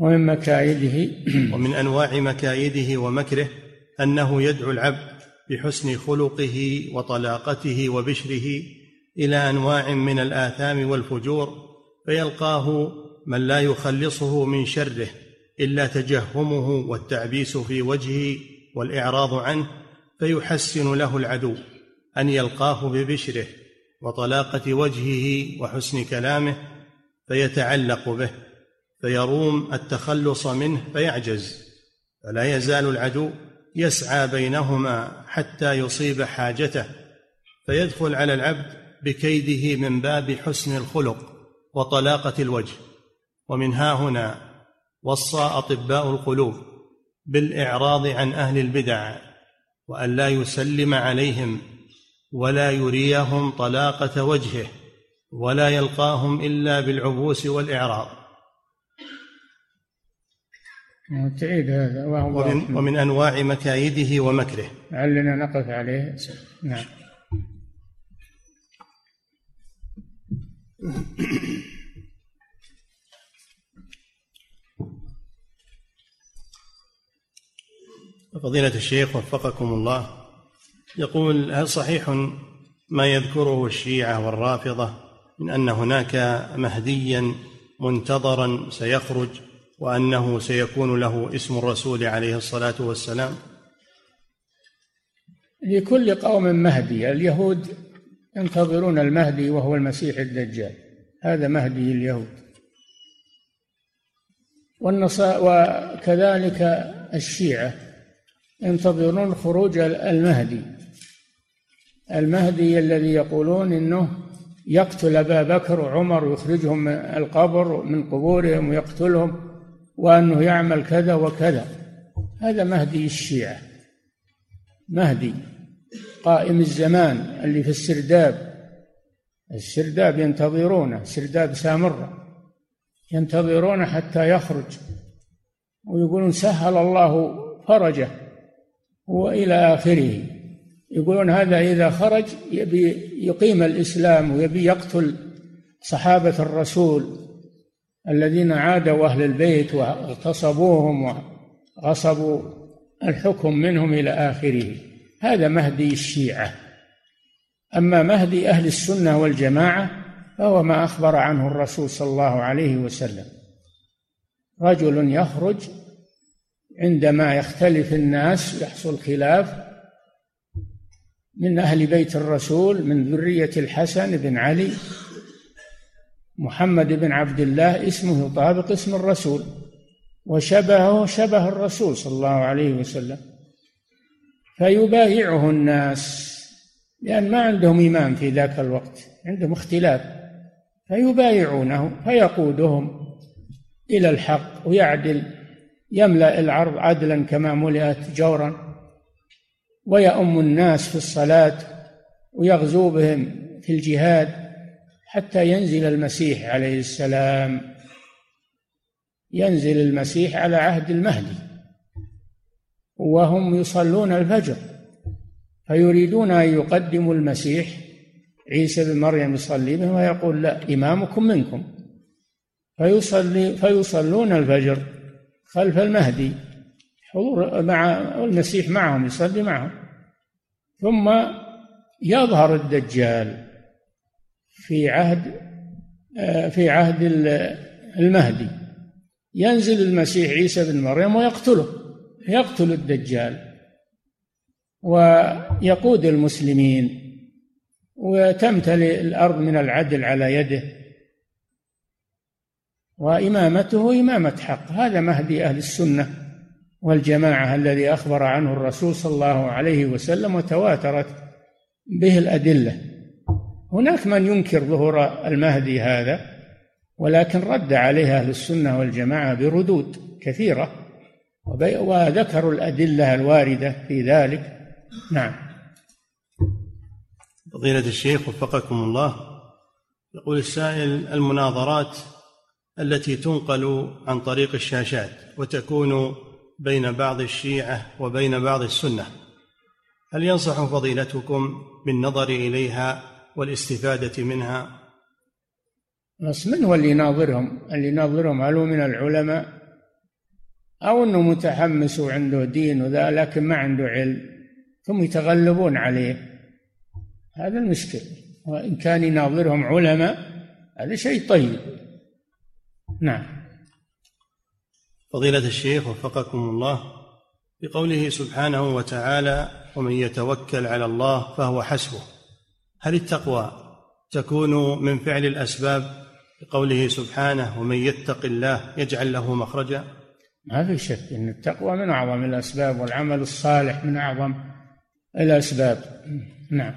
ومن أنواع مكايده ومكره أنه يدعو العبد بحسن خلقه وطلاقته وبشره إلى أنواع من الآثام والفجور، فيلقاه من لا يخلصه من شره إلا تجهمه والتعبيس في وجهه والإعراض عنه، فيحسن له العدو أن يلقاه ببشره وطلاقة وجهه وحسن كلامه، فيتعلق به فيروم التخلص منه فيعجز، فلا يزال العدو يسعى بينهما حتى يصيب حاجته، فيدخل على العبد بكيده من باب حسن الخلق وطلاقة الوجه. ومن ها هنا وصى أطباء القلوب بالإعراض عن أهل البدع، وأن لا يسلم عليهم ولا يريهم طلاقة وجهه ولا يلقاهم إلا بالعبوس والإعراض. تعيد هذا وهو ومن أنواع مكايده ومكره. لعلنا نقف عليه. نعم. فضيلة الشيخ وفقكم الله، يقول: هل صحيح ما يذكره الشيعة والرافضة من أن هناك مهديا منتظرا سيخرج وأنه سيكون له اسم الرسول عليه الصلاة والسلام؟ لكل قوم مهدي. اليهود ينتظرون المهدي وهو المسيح الدجال، هذا مهدي اليهود، وكذلك الشيعة ينتظرون خروج المهدي الذي يقولون إنه يقتل أبا بكر وعمر ويخرجهم من القبر من قبورهم ويقتلهم، وأنه يعمل كذا وكذا. هذا مهدي الشيعة، مهدي قائم الزمان اللي في السرداب ينتظرونه، سرداب سامرة ينتظرونه حتى يخرج، ويقولون سهل الله فرجه وإلى آخره. يقولون هذا إذا خرج يبي يقيم الإسلام ويبي يقتل صحابة الرسول الذين عادوا أهل البيت واغتصبوهم وغصبوا الحكم منهم إلى آخره. هذا مهدي الشيعة. أما مهدي أهل السنة والجماعة فهو ما أخبر عنه الرسول صلى الله عليه وسلم: رجل يخرج عندما يختلف الناس، يحصل خلاف، من أهل بيت الرسول، من ذرية الحسن بن علي، محمد بن عبد الله، اسمه يطابق اسم الرسول وشبهه شبه الرسول صلى الله عليه وسلم، فيبايعه الناس لأن ما عندهم إمام في ذاك الوقت، عندهم اختلاف، فيبايعونه فيقودهم إلى الحق ويعدل، يملأ الأرض عدلا كما ملئت جورا، ويؤم الناس في الصلاة ويغزو بهم في الجهاد حتى ينزل المسيح عليه السلام. ينزل المسيح على عهد المهدي وهم يصلون الفجر، فيريدون أن يقدموا المسيح عيسى بن مريم يصلي بهم ويقول: لا، إمامكم منكم. فيصلون الفجر خلف المهدي، حضور مع المسيح معهم، يصلي معهم. ثم يظهر الدجال في عهد المهدي، ينزل المسيح عيسى بن مريم ويقتله، يقتل الدجال ويقود المسلمين، وتمتلئ الأرض من العدل على يده، وإمامته إمامة حق. هذا مهدي أهل السنة والجماعة الذي أخبر عنه الرسول صلى الله عليه وسلم وتواترت به الأدلة. هناك من ينكر ظهور المهدي هذا، ولكن رد عليه أهل السنة والجماعة بردود كثيرة، وذكروا الأدلة الواردة في ذلك. نعم. فضيلة الشيخ وفقكم الله، يقول السائل: المناظرات التي تنقل عن طريق الشاشات وتكون بين بعض الشيعة وبين بعض السنة، هل ينصح فضيلتكم بالنظر إليها والاستفادة منها؟ بس من هو اللي يناظرهم؟ اللي يناظرهم هل هو من العلماء أو أنه متحمس وعنده دين وذا لكن ما عنده علم ثم يتغلبون عليه؟ هذا المشكل. وإن كان يناظرهم علماء هذا شيء طيب. نعم. فضيلة الشيخ وفقكم الله، بقوله سبحانه وتعالى: ومن يتوكل على الله فهو حسبه، هل التقوى تكون من فعل الأسباب بقوله سبحانه: ومن يتق الله يجعل له مخرجا؟ ما في شك أن التقوى من أعظم الأسباب، والعمل الصالح من أعظم الأسباب. نعم.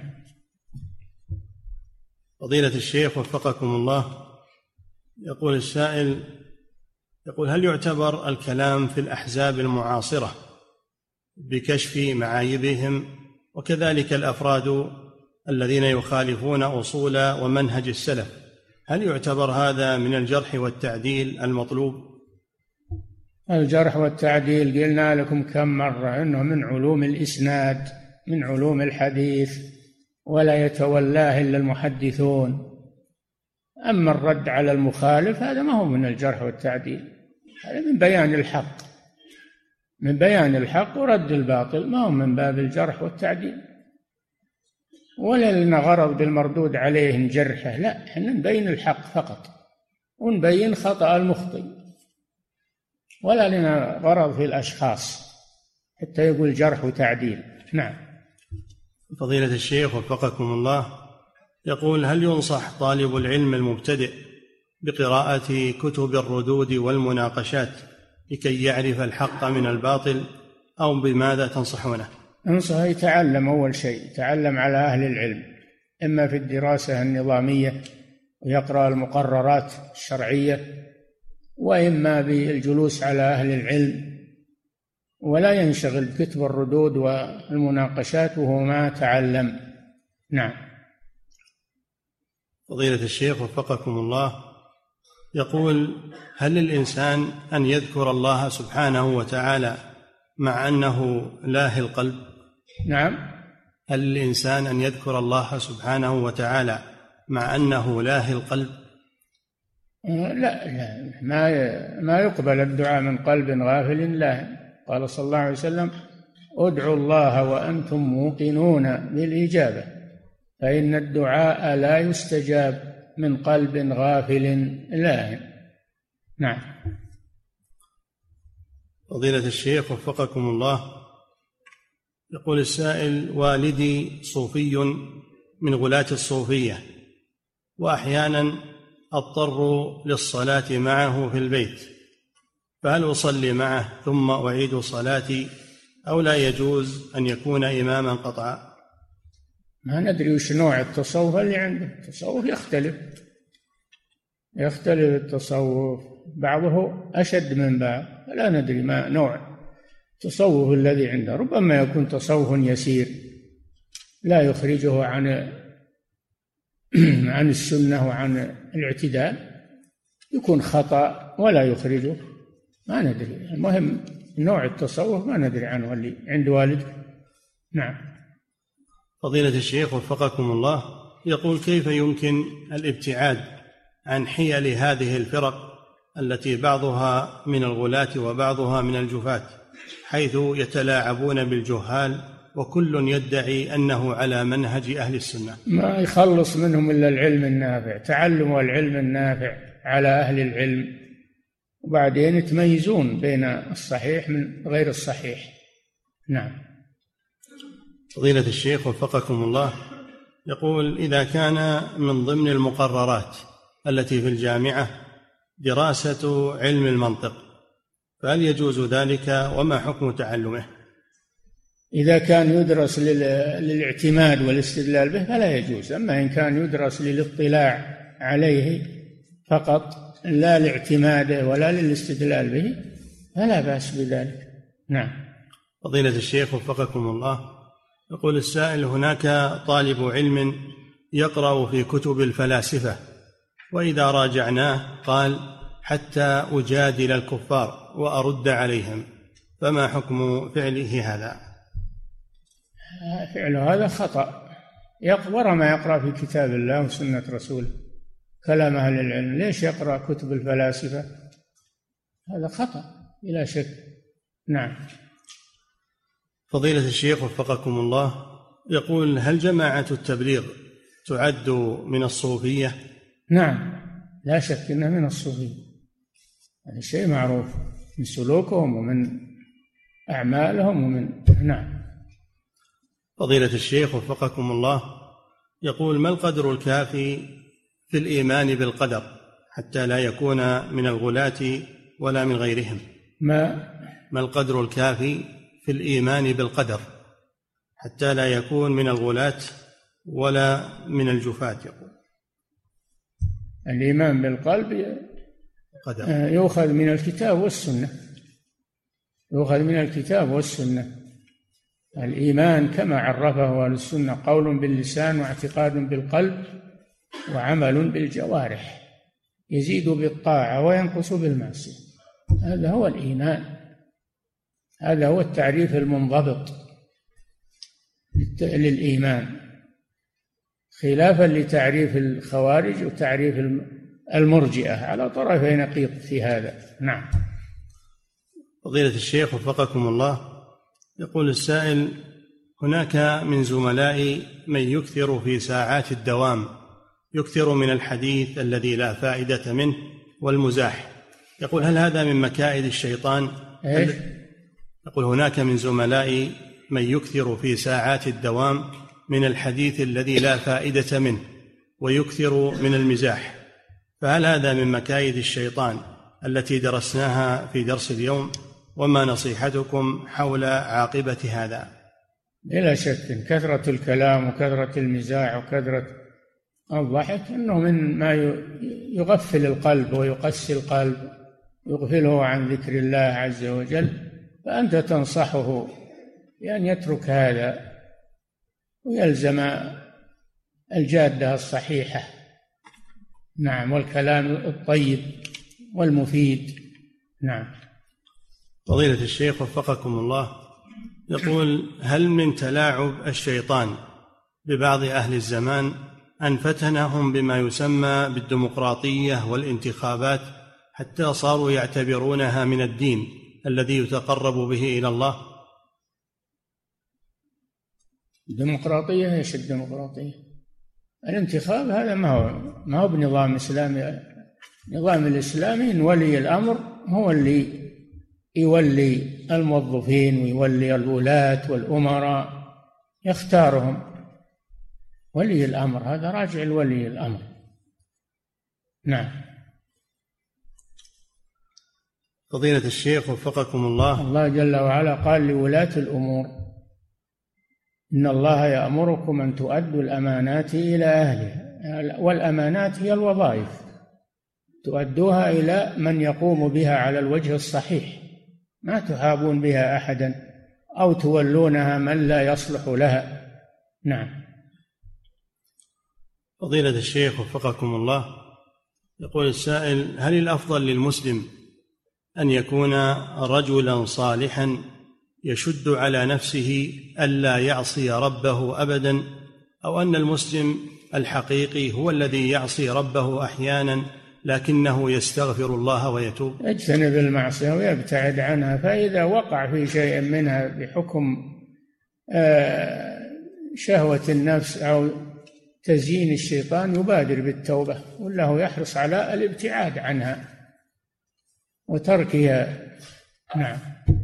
فضيلة الشيخ وفقكم الله، يقول السائل: هل يعتبر الكلام في الأحزاب المعاصرة بكشف معايبهم وكذلك الأفراد الذين يخالفون أصول ومنهج السلف، هل يعتبر هذا من الجرح والتعديل المطلوب؟ الجرح والتعديل قلنا لكم كم مرة أنه من علوم الإسناد، من علوم الحديث، ولا يتولاه إلا المحدثون. أما الرد على المخالف هذا ما هو من الجرح والتعديل، هذا من بيان الحق، من بيان الحق ورد الباطل، ما هو من باب الجرح والتعديل. ولا لنا غرض بالمردود عليه نجرحه، لا، احنا نبين الحق فقط ونبين خطأ المخطئ، ولا لنا غرض في الأشخاص حتى يقول جرح وتعديل. نعم. فضيلة الشيخ وفقكم الله، يقول: هل ينصح طالب العلم المبتدئ بقراءة كتب الردود والمناقشات لكي يعرف الحق من الباطل، أو بماذا تنصحونه؟ انصح يتعلم، أول شيء يتعلم على أهل العلم، إما في الدراسة النظامية ويقرأ المقررات الشرعية، وإما بالجلوس على أهل العلم، ولا ينشغل بكتب الردود والمناقشات وهو ما تعلم. نعم. فضيلة الشيخ وفقكم الله، يقول: هل للإنسان أن يذكر الله سبحانه وتعالى مع أنه لاهي القلب؟ نعم. هل للإنسان أن يذكر الله سبحانه وتعالى مع أنه لاهي القلب؟ لا، ما يقبل الدعاء من قلب غافل لاهٍ. قال صلى الله عليه وسلم: ادعوا الله وأنتم موقنون بالإجابة، فإن الدعاء لا يستجاب من قلب غافل لاهٍ. نعم. فضيلة الشيخ وفقكم الله، يقول السائل: والدي صوفي من غلاة الصوفية، وأحيانا أضطر للصلاة معه في البيت، فهل أصلي معه ثم أعيد صلاتي، أو لا يجوز أن يكون إماما قطعا؟ ما ندري وش نوع التصوف اللي عنده، التصوف يختلف التصوف، بعضه أشد من بعض، لا ندري ما نوع التصوف الذي عنده. ربما يكون تصوف يسير لا يخرجه عن السنة وعن الاعتدال، يكون خطأ ولا يخرجه، ما ندري. المهم نوع التصوف ما ندري عنه اللي عند والد. نعم. فضيلة الشيخ وفقكم الله، يقول: كيف يمكن الابتعاد عن حيل هذه الفرق التي بعضها من الغلاة وبعضها من الجفاة، حيث يتلاعبون بالجهال وكل يدعي أنه على منهج أهل السنة؟ ما يخلص منهم إلا العلم النافع، تعلم العلم النافع على أهل العلم، وبعدين يتميزون بين الصحيح من غير الصحيح. نعم. فضيلة الشيخ وفقكم الله، يقول: إذا كان من ضمن المقررات التي في الجامعة دراسة علم المنطق، فهل يجوز ذلك، وما حكم تعلمه؟ إذا كان يدرس للاعتماد والاستدلال به فلا يجوز، أما إن كان يدرس للاطلاع عليه فقط لا لاعتماده ولا للاستدلال به فلا بأس بذلك. نعم. فضيلة الشيخ وفقكم الله، يقول السائل: هناك طالب علم يقرأ في كتب الفلاسفة، وإذا راجعناه قال: حتى أجادل الكفار وأرد عليهم، فما حكم فعله هذا؟ فعله هذا خطأ، يقرأ ما يقرأ في كتاب الله وسنة رسوله، كلام أهل العلم. ليش يقرأ كتب الفلاسفة؟ هذا خطأ بلا شك. نعم. فضيلة الشيخ وفقكم الله، يقول: هل جماعة التبليغ تعد من الصوفية؟ نعم، لا شك أنها من الصوفية، هذا شيء معروف من سلوكهم ومن أعمالهم ومن. نعم. فضيلة الشيخ وفقكم الله، يقول: ما القدر الكافي في الإيمان بالقدر حتى لا يكون من الغلاة ولا من غيرهم؟ ما القدر الكافي في الإيمان بالقدر حتى لا يكون من الغلاة ولا من الجفاة؟ يقول: الإيمان بالقلب يؤخذ من الكتاب والسنة، يؤخذ من الكتاب والسنة. الإيمان كما عرفه أهل السنة: قول باللسان واعتقاد بالقلب وعمل بالجوارح، يزيد بالطاعة وينقص بالمعصية. هذا هو الإيمان، هذا هو التعريف المنضبط للإيمان، خلافا لتعريف الخوارج وتعريف المرجئة، على طرفي نقيض في هذا. نعم. فضيلة الشيخ وفقكم الله، يقول السائل: هناك من زملائي من يكثر في ساعات الدوام، يكثر من الحديث الذي لا فائدة منه والمزاح، يقول: هل هذا من مكائد الشيطان؟ يقول: هناك من زملائي من يكثر في ساعات الدوام من الحديث الذي لا فائدة منه ويكثر من المزاح، فهل هذا من مكايد الشيطان التي درسناها في درس اليوم؟ وما نصيحتكم حول عاقبة هذا؟ بلا شك كثرة الكلام وكثرة المزاح وكثرة الضحك أنه من ما يغفل القلب ويقسي القلب، يغفله عن ذكر الله عز وجل، فأنت تنصحه بأن يترك هذا ويلزم الجادة الصحيحة. نعم، والكلام الطيب والمفيد. نعم. فضيلة الشيخ وفقكم الله، يقول: هل من تلاعب الشيطان ببعض أهل الزمان أن فتنهم بما يسمى بالديمقراطية والانتخابات حتى صاروا يعتبرونها من الدين الذي يتقرب به إلى الله؟ الديمقراطية، ايش الديمقراطية؟ الانتخاب هذا ما هو بنظام إسلامي. النظام الإسلامي إن ولي الأمر هو اللي يولي الموظفين ويولي الولاة والأمراء، يختارهم. ولي الأمر هذا راجع لولي الأمر. نعم. فضيلة الشيخ وفقكم الله، الله جل وعلا قال لولاة الأمور: إن الله يأمركم أن تؤدوا الأمانات إلى أهلها، والأمانات هي الوظائف، تؤدوها إلى من يقوم بها على الوجه الصحيح، ما تهابون بها أحدا أو تولونها من لا يصلح لها. نعم. فضيلة الشيخ وفقكم الله، يقول السائل: هل الأفضل للمسلم أن يكون رجلا صالحا يشد على نفسه ألا يعصي ربه أبدا، أو أن المسلم الحقيقي هو الذي يعصي ربه أحيانا لكنه يستغفر الله ويتوب؟ يجتنب المعصية ويبتعد عنها، فإذا وقع في شيء منها بحكم شهوة النفس أو تزيين الشيطان يبادر بالتوبة، والله يحرص على الابتعاد عنها وتركها. نعم.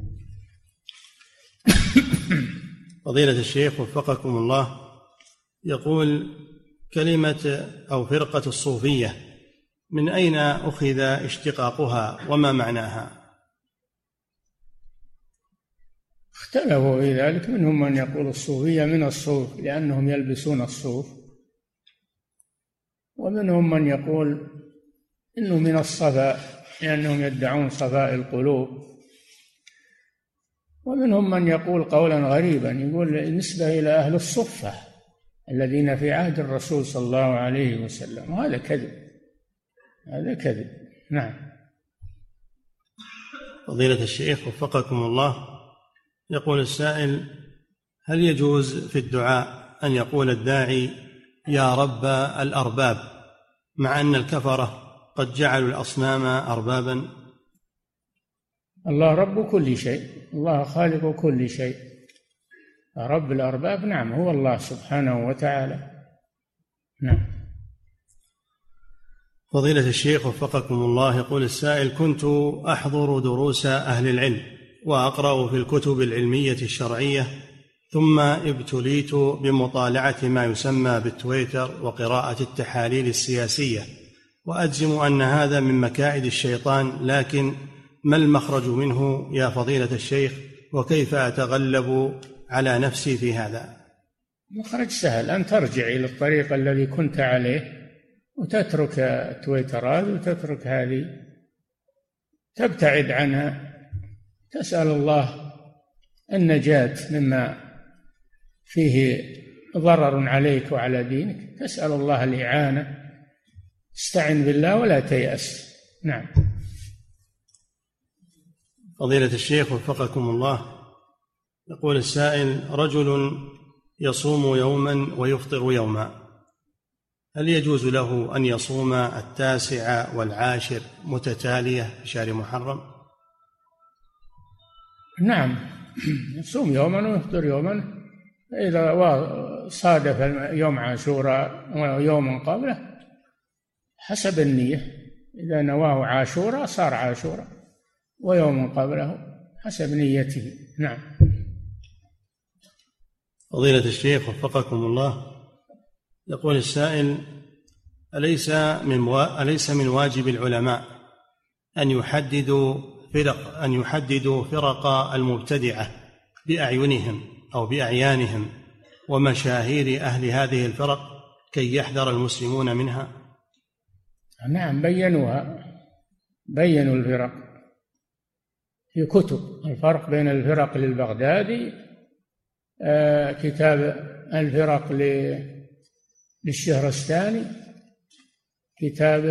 فضيلة الشيخ وفقكم الله، يقول: كلمة أو فرقة الصوفية من أين أخذ اشتقاقها وما معناها؟ اختلفوا في ذلك، منهم من يقول الصوفية من الصوف لأنهم يلبسون الصوف، ومنهم من يقول إنه من الصفاء لأنهم يدعون صفاء القلوب، ومنهم من يقول قولا غريبا يقول نسبة إلى أهل الصفة الذين في عهد الرسول صلى الله عليه وسلم، وهذا كذب، هذا كذب. نعم. فضيلة الشيخ وفقكم الله، يقول السائل: هل يجوز في الدعاء أن يقول الداعي يا رب الأرباب مع أن الكفرة قد جعلوا الأصنام أربابا؟ الله رب كل شيء، الله خالق كل شيء، رب الأرباب نعم هو الله سبحانه وتعالى. نعم. فضيلة الشيخ وفقكم الله، يقول السائل: كنت أحضر دروس أهل العلم وأقرأ في الكتب العلمية الشرعية، ثم ابتليت بمطالعة ما يسمى بالتويتر وقراءة التحاليل السياسية، وأجزم أن هذا من مكائد الشيطان، لكن ما المخرج منه يا فضيلة الشيخ، وكيف أتغلب على نفسي في هذا؟ مخرج سهل، أن ترجع إلى الطريق الذي كنت عليه وتترك التويترات وتترك هذه، تبتعد عنها، تسأل الله النجاة مما فيه ضرر عليك وعلى دينك، تسأل الله الإعانة، استعن بالله ولا تيأس. نعم. فضيلة الشيخ وفقكم الله، يقول السائل: رجل يصوم يوما ويفطر يوما، هل يجوز له أن يصوم 9 و10 متتالية في شهر محرم؟ نعم، يصوم يوما ويفطر يوما، إذا صادف يوم عاشوراء ويوم قبله حسب النية، إذا نواه عاشوراء صار عاشوراء، ويوم قبله حسب نيته. نعم. فضيلة الشيخ وفقكم الله، يقول السائل: أليس من واجب العلماء أن يحددوا فرق المبتدعة بأعينهم أو بأعيانهم ومشاهير أهل هذه الفرق كي يحذر المسلمون منها؟ نعم، بينوا الفرق في كتب. الفرق بين الفرق للبغدادي، كتاب الفرق للشهرستاني، كتاب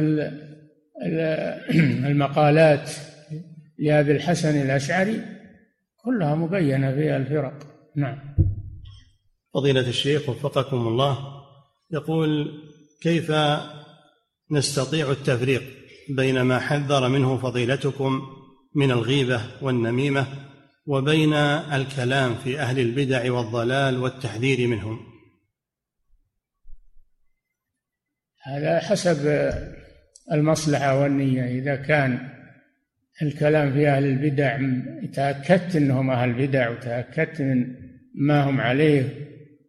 المقالات لأبي الحسن الأشعري، كلها مبينة فيها الفرق. نعم. فضيلة الشيخ وفقكم الله، يقول: كيف نستطيع التفريق بين ما حذر منه فضيلتكم من الغيبة والنميمة وبين الكلام في أهل البدع والضلال والتحذير منهم؟ هذا حسب المصلحة والنية. إذا كان الكلام في أهل البدع تأكدت أنهم أهل بدع وتأكدت من ما هم عليه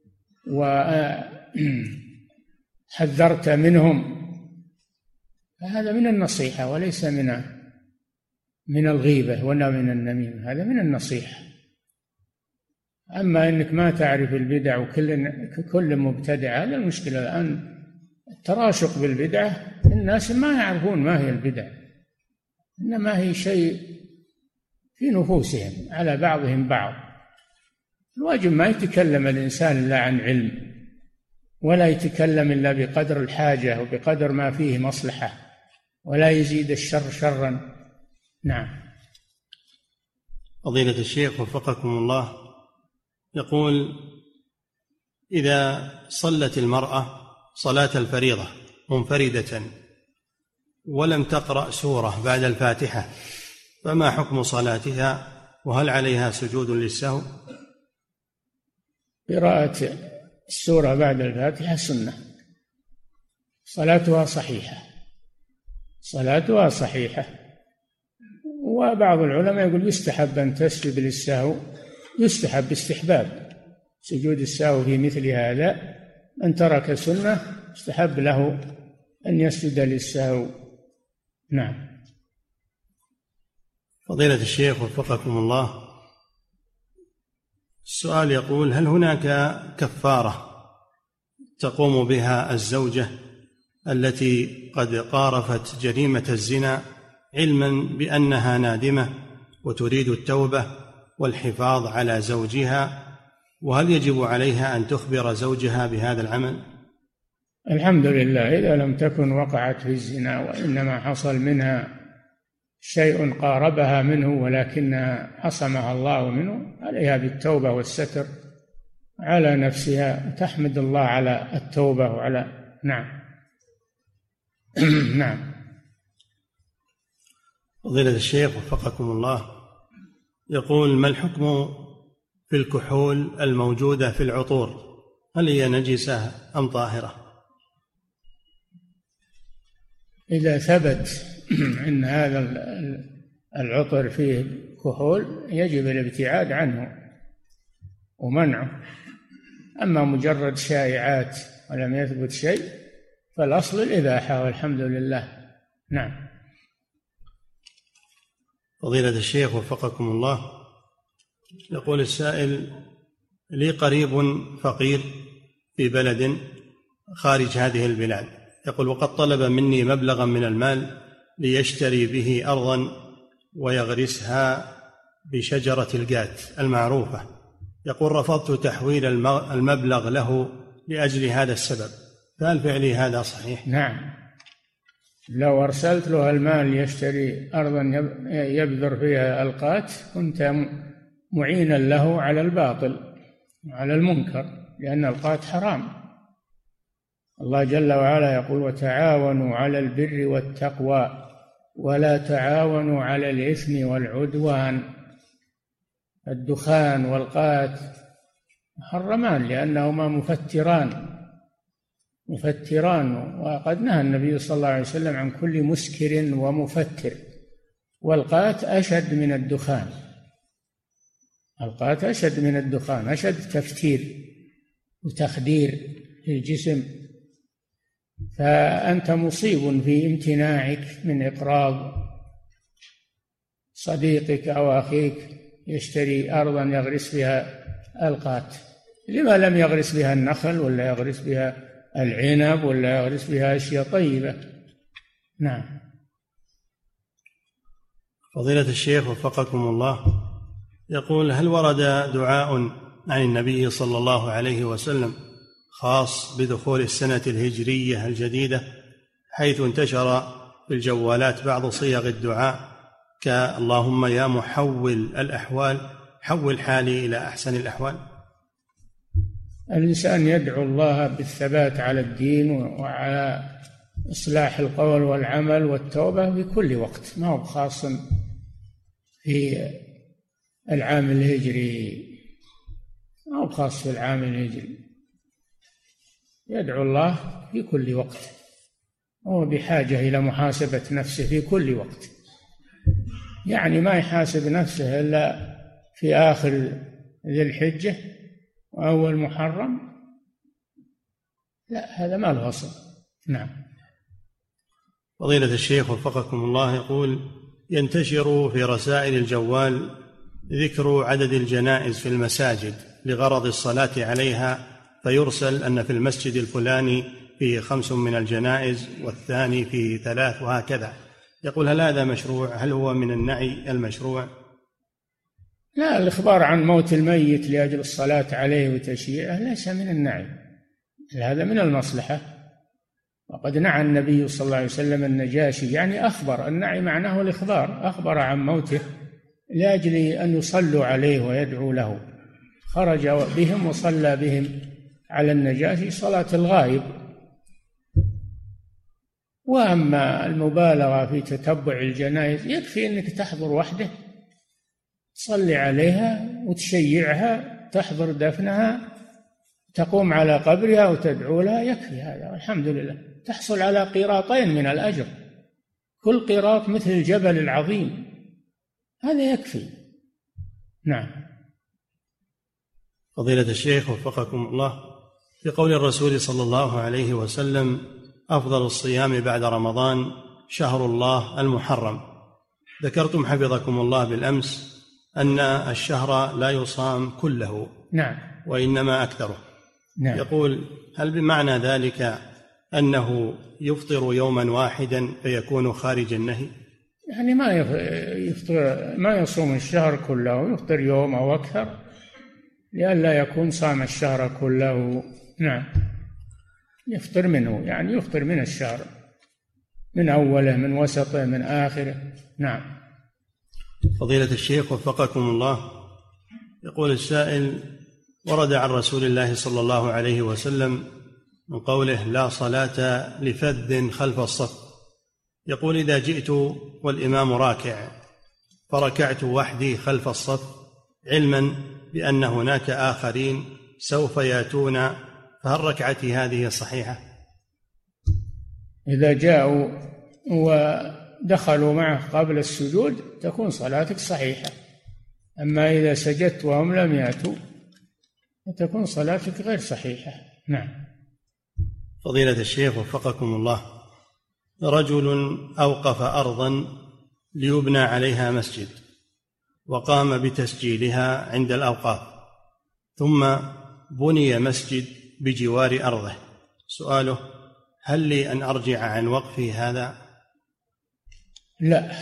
وحذرت منهم، فهذا من النصيحة وليس من الغيبة ولا من النميمة، هذا من النصيحة. أما أنك ما تعرف البدع وكل مبتدع، هذا المشكلة الآن، التراشق بالبدعة. الناس ما يعرفون ما هي البدع، إنما هي شيء في نفوسهم على بعضهم بعض. الواجب ما يتكلم الإنسان إلا عن علم، ولا يتكلم إلا بقدر الحاجة وبقدر ما فيه مصلحة، ولا يزيد الشر شرا. نعم. فضيلة الشيخ وفقكم الله، يقول: إذا صلت المرأة صلاة الفريضة منفردة ولم تقرأ سورة بعد الفاتحة، فما حكم صلاتها؟ وهل عليها سجود للسهو؟ قراءة السورة بعد الفاتحة سنة، صلاتها صحيحة. وبعض العلماء يقول يستحب أن تسجد للسهو، يستحب استحباب سجود السهو في مثل هذا. من ترك سنة استحب له أن يسجد للسهو. نعم. فضيلة الشيخ وفقكم الله، السؤال يقول: هل هناك كفارة تقوم بها الزوجة التي قد قارفت جريمة الزنا علما بأنها نادمة وتريد التوبة والحفاظ على زوجها، وهل يجب عليها أن تخبر زوجها بهذا العمل؟ الحمد لله، إذا لم تكن وقعت في الزنا وإنما حصل منها شيء قاربها منه ولكنها عصمها الله منه، عليها بالتوبة والستر على نفسها، وتحمد الله على التوبة وعلى نعم. نعم. فضيلة الشيخ وفقكم الله، يقول: ما الحكم في الكحول الموجودة في العطور؟ هل هي نجسة أم طاهرة؟ إذا ثبت أن هذا العطر فيه كحول يجب الابتعاد عنه ومنعه. أما مجرد شائعات ولم يثبت شيء فالأصل الإباحة والحمد لله. نعم. فضيلة الشيخ وفقكم الله، يقول السائل: لي قريب فقير في بلد خارج هذه البلاد، يقول: وقد طلب مني مبلغا من المال ليشتري به أرضا ويغرسها بشجرة القات المعروفة، يقول: رفضت تحويل المبلغ له لأجل هذا السبب، فهل فعلي هذا صحيح؟ نعم، لو أرسلت له المال يشتري أرضا يبذر فيها القات كنت معينا له على الباطل على المنكر، لأن القات حرام. الله جل وعلا يقول: وتعاونوا على البر والتقوى ولا تعاونوا على الإثم والعدوان. الدخان والقات محرمان لأنهما مفتران، وقد نهى النبي صلى الله عليه وسلم عن كل مسكر ومفتر. والقات أشد من الدخان، القات أشد من الدخان، أشد تفتير وتخدير للجسم. فأنت مصيب في امتناعك من إقراض صديقك أو أخيك يشتري أرضا يغرس بها القات. لما لم يغرس بها النخل ولا يغرس بها العنب ولا يغرس بها أشياء طيبة؟ نعم. فضيلة الشيخ وفقكم الله، يقول: هل ورد دعاء عن النبي صلى الله عليه وسلم خاص بدخول السنة الهجرية الجديدة، حيث انتشر في الجوالات بعض صيغ الدعاء كاللهم يا محول الأحوال حول حالي إلى أحسن الأحوال؟ الإنسان يدعو الله بالثبات على الدين وعلى إصلاح القول والعمل والتوبة في كل وقت، ما هو خاص في العام الهجري، ما هو خاص في العام الهجري. يدعو الله في كل وقت، هو بحاجة إلى محاسبة نفسه في كل وقت. يعني ما يحاسب نفسه إلا في آخر ذي الحجة وأول محرم، لا، هذا ما له أصل. نعم. فضيلة الشيخ وفقكم الله، يقول: ينتشر في رسائل الجوال ذكر عدد الجنائز في المساجد لغرض الصلاة عليها، فيرسل أن في المسجد الفلاني فيه 5 من الجنائز والثاني فيه 3 وهكذا. يقول: هل هذا مشروع؟ هل هو من النعي المشروع؟ لا، الإخبار عن موت الميت لأجل الصلاة عليه وتشييعه ليس من النعي، هذا من المصلحة. وقد نعى النبي صلى الله عليه وسلم النجاشي، يعني أخبر، النعي معناه الإخبار، أخبر عن موته لأجل أن يصلوا عليه ويدعو له، خرج بهم وصلى بهم على النجاشي صلاة الغائب. وأما المبالغة في تتبع الجنائز، يكفي أنك تحضر وحده تصلي عليها وتشيعها، تحضر دفنها، تقوم على قبرها وتدعو لها، يكفي هذا والحمد لله. تحصل على قيراطين من الأجر، كل قيراط مثل الجبل العظيم، هذا يكفي. نعم. فضيلة الشيخ وفقكم الله، في قول الرسول صلى الله عليه وسلم: أفضل الصيام بعد رمضان شهر الله المحرم، ذكرتم حفظكم الله بالأمس أن الشهر لا يصام كله، نعم، وإنما أكثره. نعم. يقول: هل بمعنى ذلك أنه يفطر يوما واحدا فيكون خارج النهي؟ يعني ما يصوم الشهر كله، يفطر يوم أو أكثر لئلا يكون صام الشهر كله. نعم، يفطر منه، يعني يفطر من الشهر، من أوله، من وسطه، من آخره. نعم. فضيلة الشيخ وفقكم الله، يقول السائل: ورد عن رسول الله صلى الله عليه وسلم من قوله: لا صلاة لفذ خلف الصف. يقول: إذا جئت والإمام راكع فركعت وحدي خلف الصف، علما بأن هناك آخرين سوف يأتون، فهل ركعتي هذه صحيحة؟ إذا جاءوا ودخلوا معه قبل السجود تكون صلاتك صحيحة، أما إذا سجدت وهم لم يأتوا تكون صلاتك غير صحيحة. نعم. فضيلة الشيخ وفقكم الله، رجل أوقف أرضا ليبنى عليها مسجد وقام بتسجيلها عند الأوقاف، ثم بني مسجد بجوار أرضه. سؤاله: هل لي أن أرجع عن وقفي هذا؟ لا،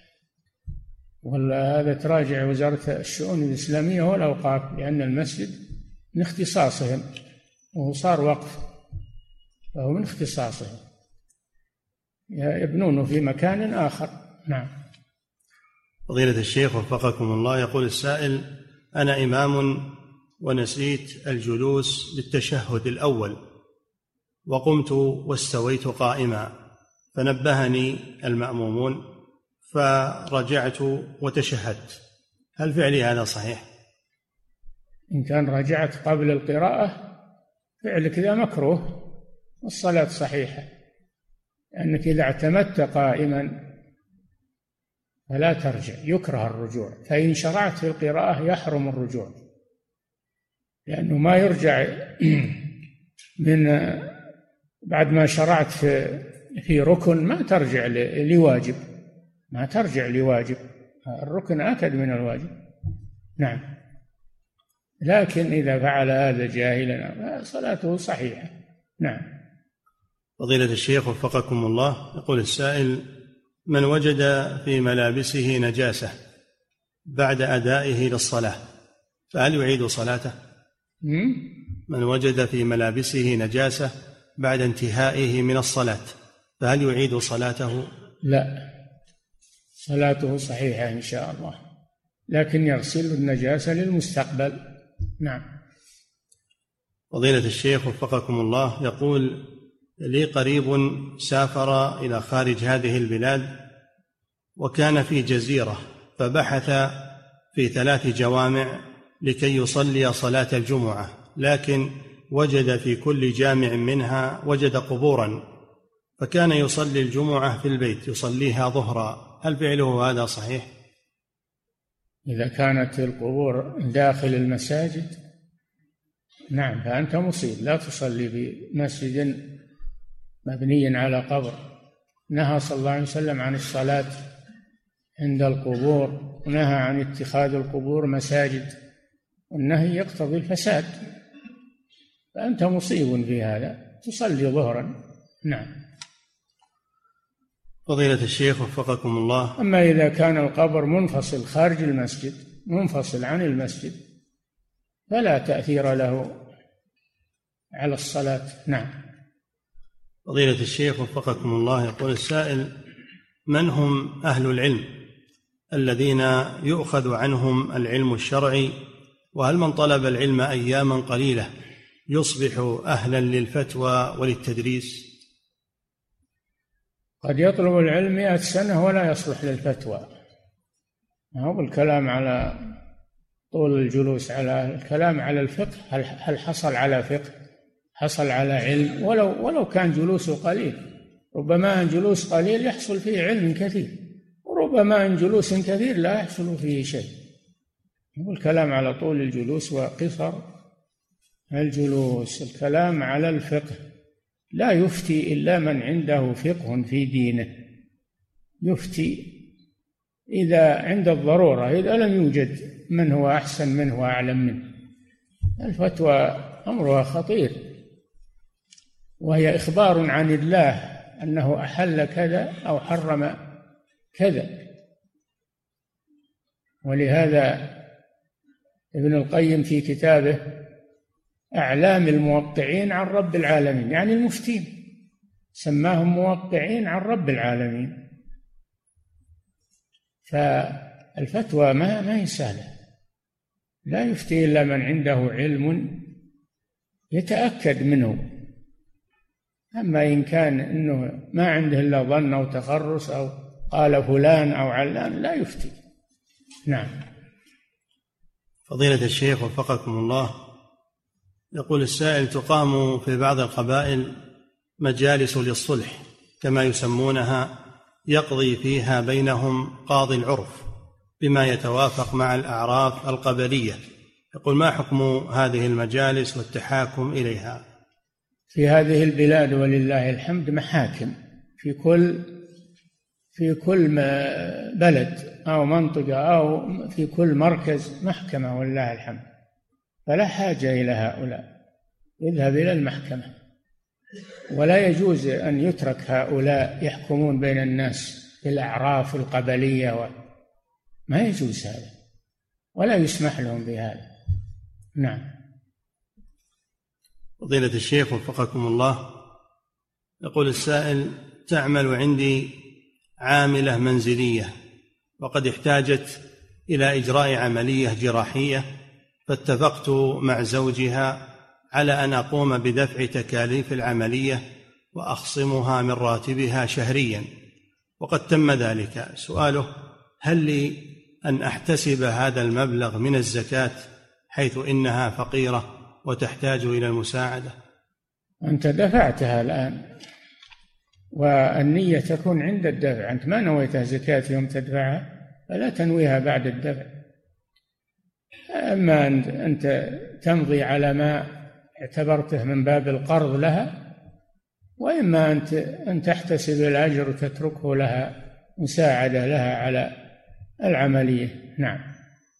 ولا هذا تراجع وزارة الشؤون الإسلامية والأوقاف، لأن المسجد من اختصاصهم وهو صار وقف فهو من اختصاصهم. يبنونه في مكان آخر. نعم. فضيلة الشيخ وفقكم الله، يقول السائل: أنا إمام ونسيت الجلوس للتشهد الأول وقمت واستويت قائما، فنبهني المأمومون فرجعت وتشهدت، هل فعلي هذا صحيح؟ إن كان رجعت قبل القراءة فعلك ذا مكروه والصلاة صحيحة، لأنك إذا اعتمدت قائما فلا ترجع، يكره الرجوع، فإن شرعت في القراءة يحرم الرجوع، لأنه ما يرجع من بعد ما شرعت في ركن ما ترجع لواجب، ما ترجع لواجب، الركن أكد من الواجب. نعم. لكن إذا فعل هذا جاهلا فصلاته صحيحة. نعم. فضيلة الشيخ وفقكم الله، يقول السائل: من وجد في ملابسه نجاسة بعد أدائه للصلاة فهل يعيد صلاته؟ من وجد في ملابسه نجاسة بعد انتهائه من الصلاة فهل يعيد صلاته؟ لا، صلاته صحيحة إن شاء الله، لكن يغسل النجاسة للمستقبل. نعم. فضيلة الشيخ وفقكم الله، يقول: لي قريب سافر إلى خارج هذه البلاد وكان في جزيرة، فبحث في 3 جوامع لكي يصلي صلاة الجمعة، لكن وجد في كل جامع منها وجد قبورا، فكان يصلي الجمعة في البيت يصليها ظهرا، هل فعله هذا صحيح؟ إذا كانت القبور داخل المساجد نعم فأنت مصيب، لا تصلي بمسجد مبني على قبر. نهى صلى الله عليه وسلم عن الصلاة عند القبور، ونهى عن اتخاذ القبور مساجد، والنهي يقتضي الفساد، فأنت مصيب في هذا، تصلي ظهرا. نعم. فضيلة الشيخ وفقكم الله، أما إذا كان القبر منفصل خارج المسجد، منفصل عن المسجد، فلا تأثير له على الصلاة. نعم. فضيلة الشيخ وفقكم الله، يقول السائل: من هم أهل العلم الذين يؤخذ عنهم العلم الشرعي، وهل من طلب العلم أياما قليلة يصبح أهلا للفتوى وللتدريس؟ قد يطلب العلم 100 سنة ولا يصلح للفتوى، ما هو الكلام على طول الجلوس، على الكلام على الفقه، هل حصل على فقه، حصل على علم، ولو كان جلوسه قليل، ربما أن جلوس قليل يحصل فيه علم كثير، وربما أن جلوس كثير لا يحصل فيه شيء. والكلام على طول الجلوس وقصر الجلوس، الكلام على الفقه، لا يفتي إلا من عنده فقه في دينه، يفتي إذا عند الضرورة، إذا لم يوجد من هو أحسن منه وأعلم منه. الفتوى أمرها خطير، وهي إخبار عن الله أنه أحل كذا أو حرم كذا. ولهذا ابن القيم في كتابه أعلام الموقعين عن رب العالمين، يعني المفتين سماهم موقعين عن رب العالمين. فالفتوى ما هي سهلة، لا يفتي إلا من عنده علم يتأكد منه. أما إن كان إنه ما عنده إلا ظن أو تخرص أو قال فلان أو علان لا يفتي. نعم. فضيلة الشيخ وفقكم الله، يقول السائل: تقام في بعض القبائل مجالس للصلح كما يسمونها، يقضي فيها بينهم قاضي العرف بما يتوافق مع الأعراف القبلية، يقول: ما حكم هذه المجالس والتحاكم إليها؟ في هذه البلاد ولله الحمد محاكم في كل بلد أو منطقة أو في كل مركز محكمة ولله الحمد، فلا حاجة إلى هؤلاء، يذهب إلى المحكمة. ولا يجوز أن يترك هؤلاء يحكمون بين الناس بالأعراف القبلية، ما يجوز هذا، ولا يسمح لهم بهذا. نعم. فضيلة الشيخ وفقكم الله، يقول السائل: تعمل عندي عاملة منزلية وقد احتاجت إلى إجراء عملية جراحية، فاتفقت مع زوجها على أن أقوم بدفع تكاليف العملية وأخصمها من راتبها شهريا، وقد تم ذلك. سؤاله: هل لي أن أحتسب هذا المبلغ من الزكاة حيث إنها فقيرة وتحتاج إلى المساعدة؟ أنت دفعتها الآن، والنية تكون عند الدفع. أنت ما نويتها زكاة يوم تدفعها، فلا تنويها بعد الدفع. أما أنت تمضي على ما اعتبرته من باب القرض لها، وإما أن تحتسب الأجر وتتركه لها مساعدة لها على العملية. نعم.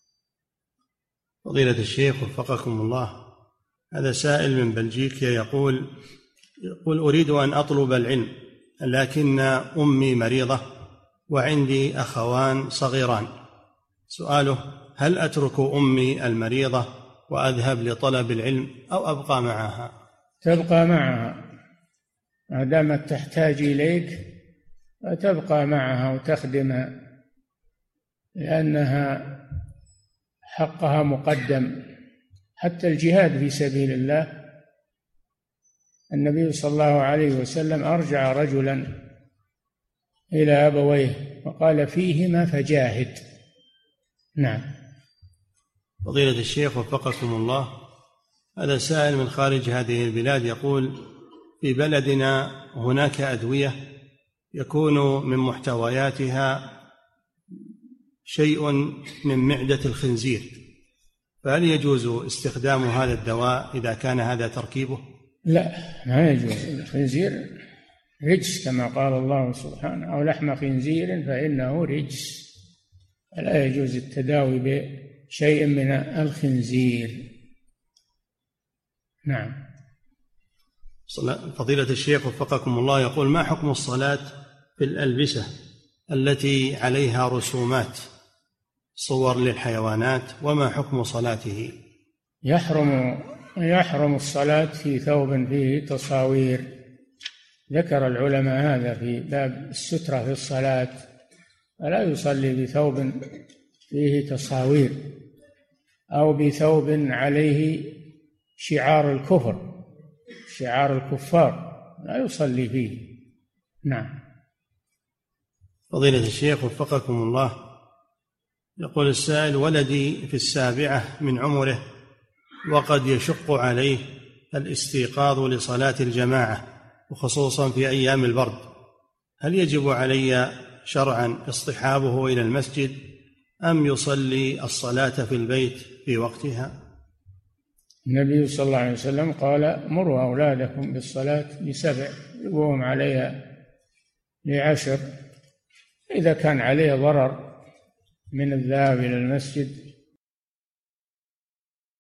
فضيلة الشيخ وفقكم الله، هذا سائل من بلجيكا يقول أريد أن أطلب العلم، لكن أمي مريضة وعندي أخوان صغيران. سؤاله: هل أترك أمي المريضة وأذهب لطلب العلم أو أبقى معها؟ تبقى معها ما دامت تحتاج إليك، فتبقى معها وتخدمها، لأنها حقها مقدم. حتى الجهاد في سبيل الله، النبي صلى الله عليه وسلم أرجع رجلا إلى أبويه وقال: فيهما فجاهد. نعم. فضيلة الشيخ وفقكم الله، هذا سائل من خارج هذه البلاد يقول: في بلدنا هناك أدوية يكون من محتوياتها شيء من معدة الخنزير، فهل يجوز استخدام هذا الدواء إذا كان هذا تركيبه؟ لا، ما يجوز. الخنزير رجس كما قال الله سبحانه: أو لحم خنزير فإنه رجس. لا يجوز التداوي بشيء من الخنزير. نعم. فضيلة الشيخ وفقكم الله يقول: ما حكم الصلاة في الألبسة التي عليها رسومات صور للحيوانات، وما حكم صلاته؟ يحرم الصلاة في ثوب فيه تصاوير. ذكر العلماء هذا في باب السترة في الصلاة، فلا يصلي بثوب فيه تصاوير أو بثوب عليه شعار الكفر، شعار الكفار، لا يصلي فيه. نعم. فضيلة الشيخ وفقكم الله، يقول السائل: ولدي في 7 من عمره وقد يشق عليه الاستيقاظ لصلاة الجماعة، وخصوصا في أيام البرد، هل يجب علي شرعا اصطحابه إلى المسجد أم يصلي الصلاة في البيت في وقتها؟ النبي صلى الله عليه وسلم قال: مروا أولادكم بالصلاة ل7 وهم عليها ل10. إذا كان عليه ضرر من الذهاب إلى المسجد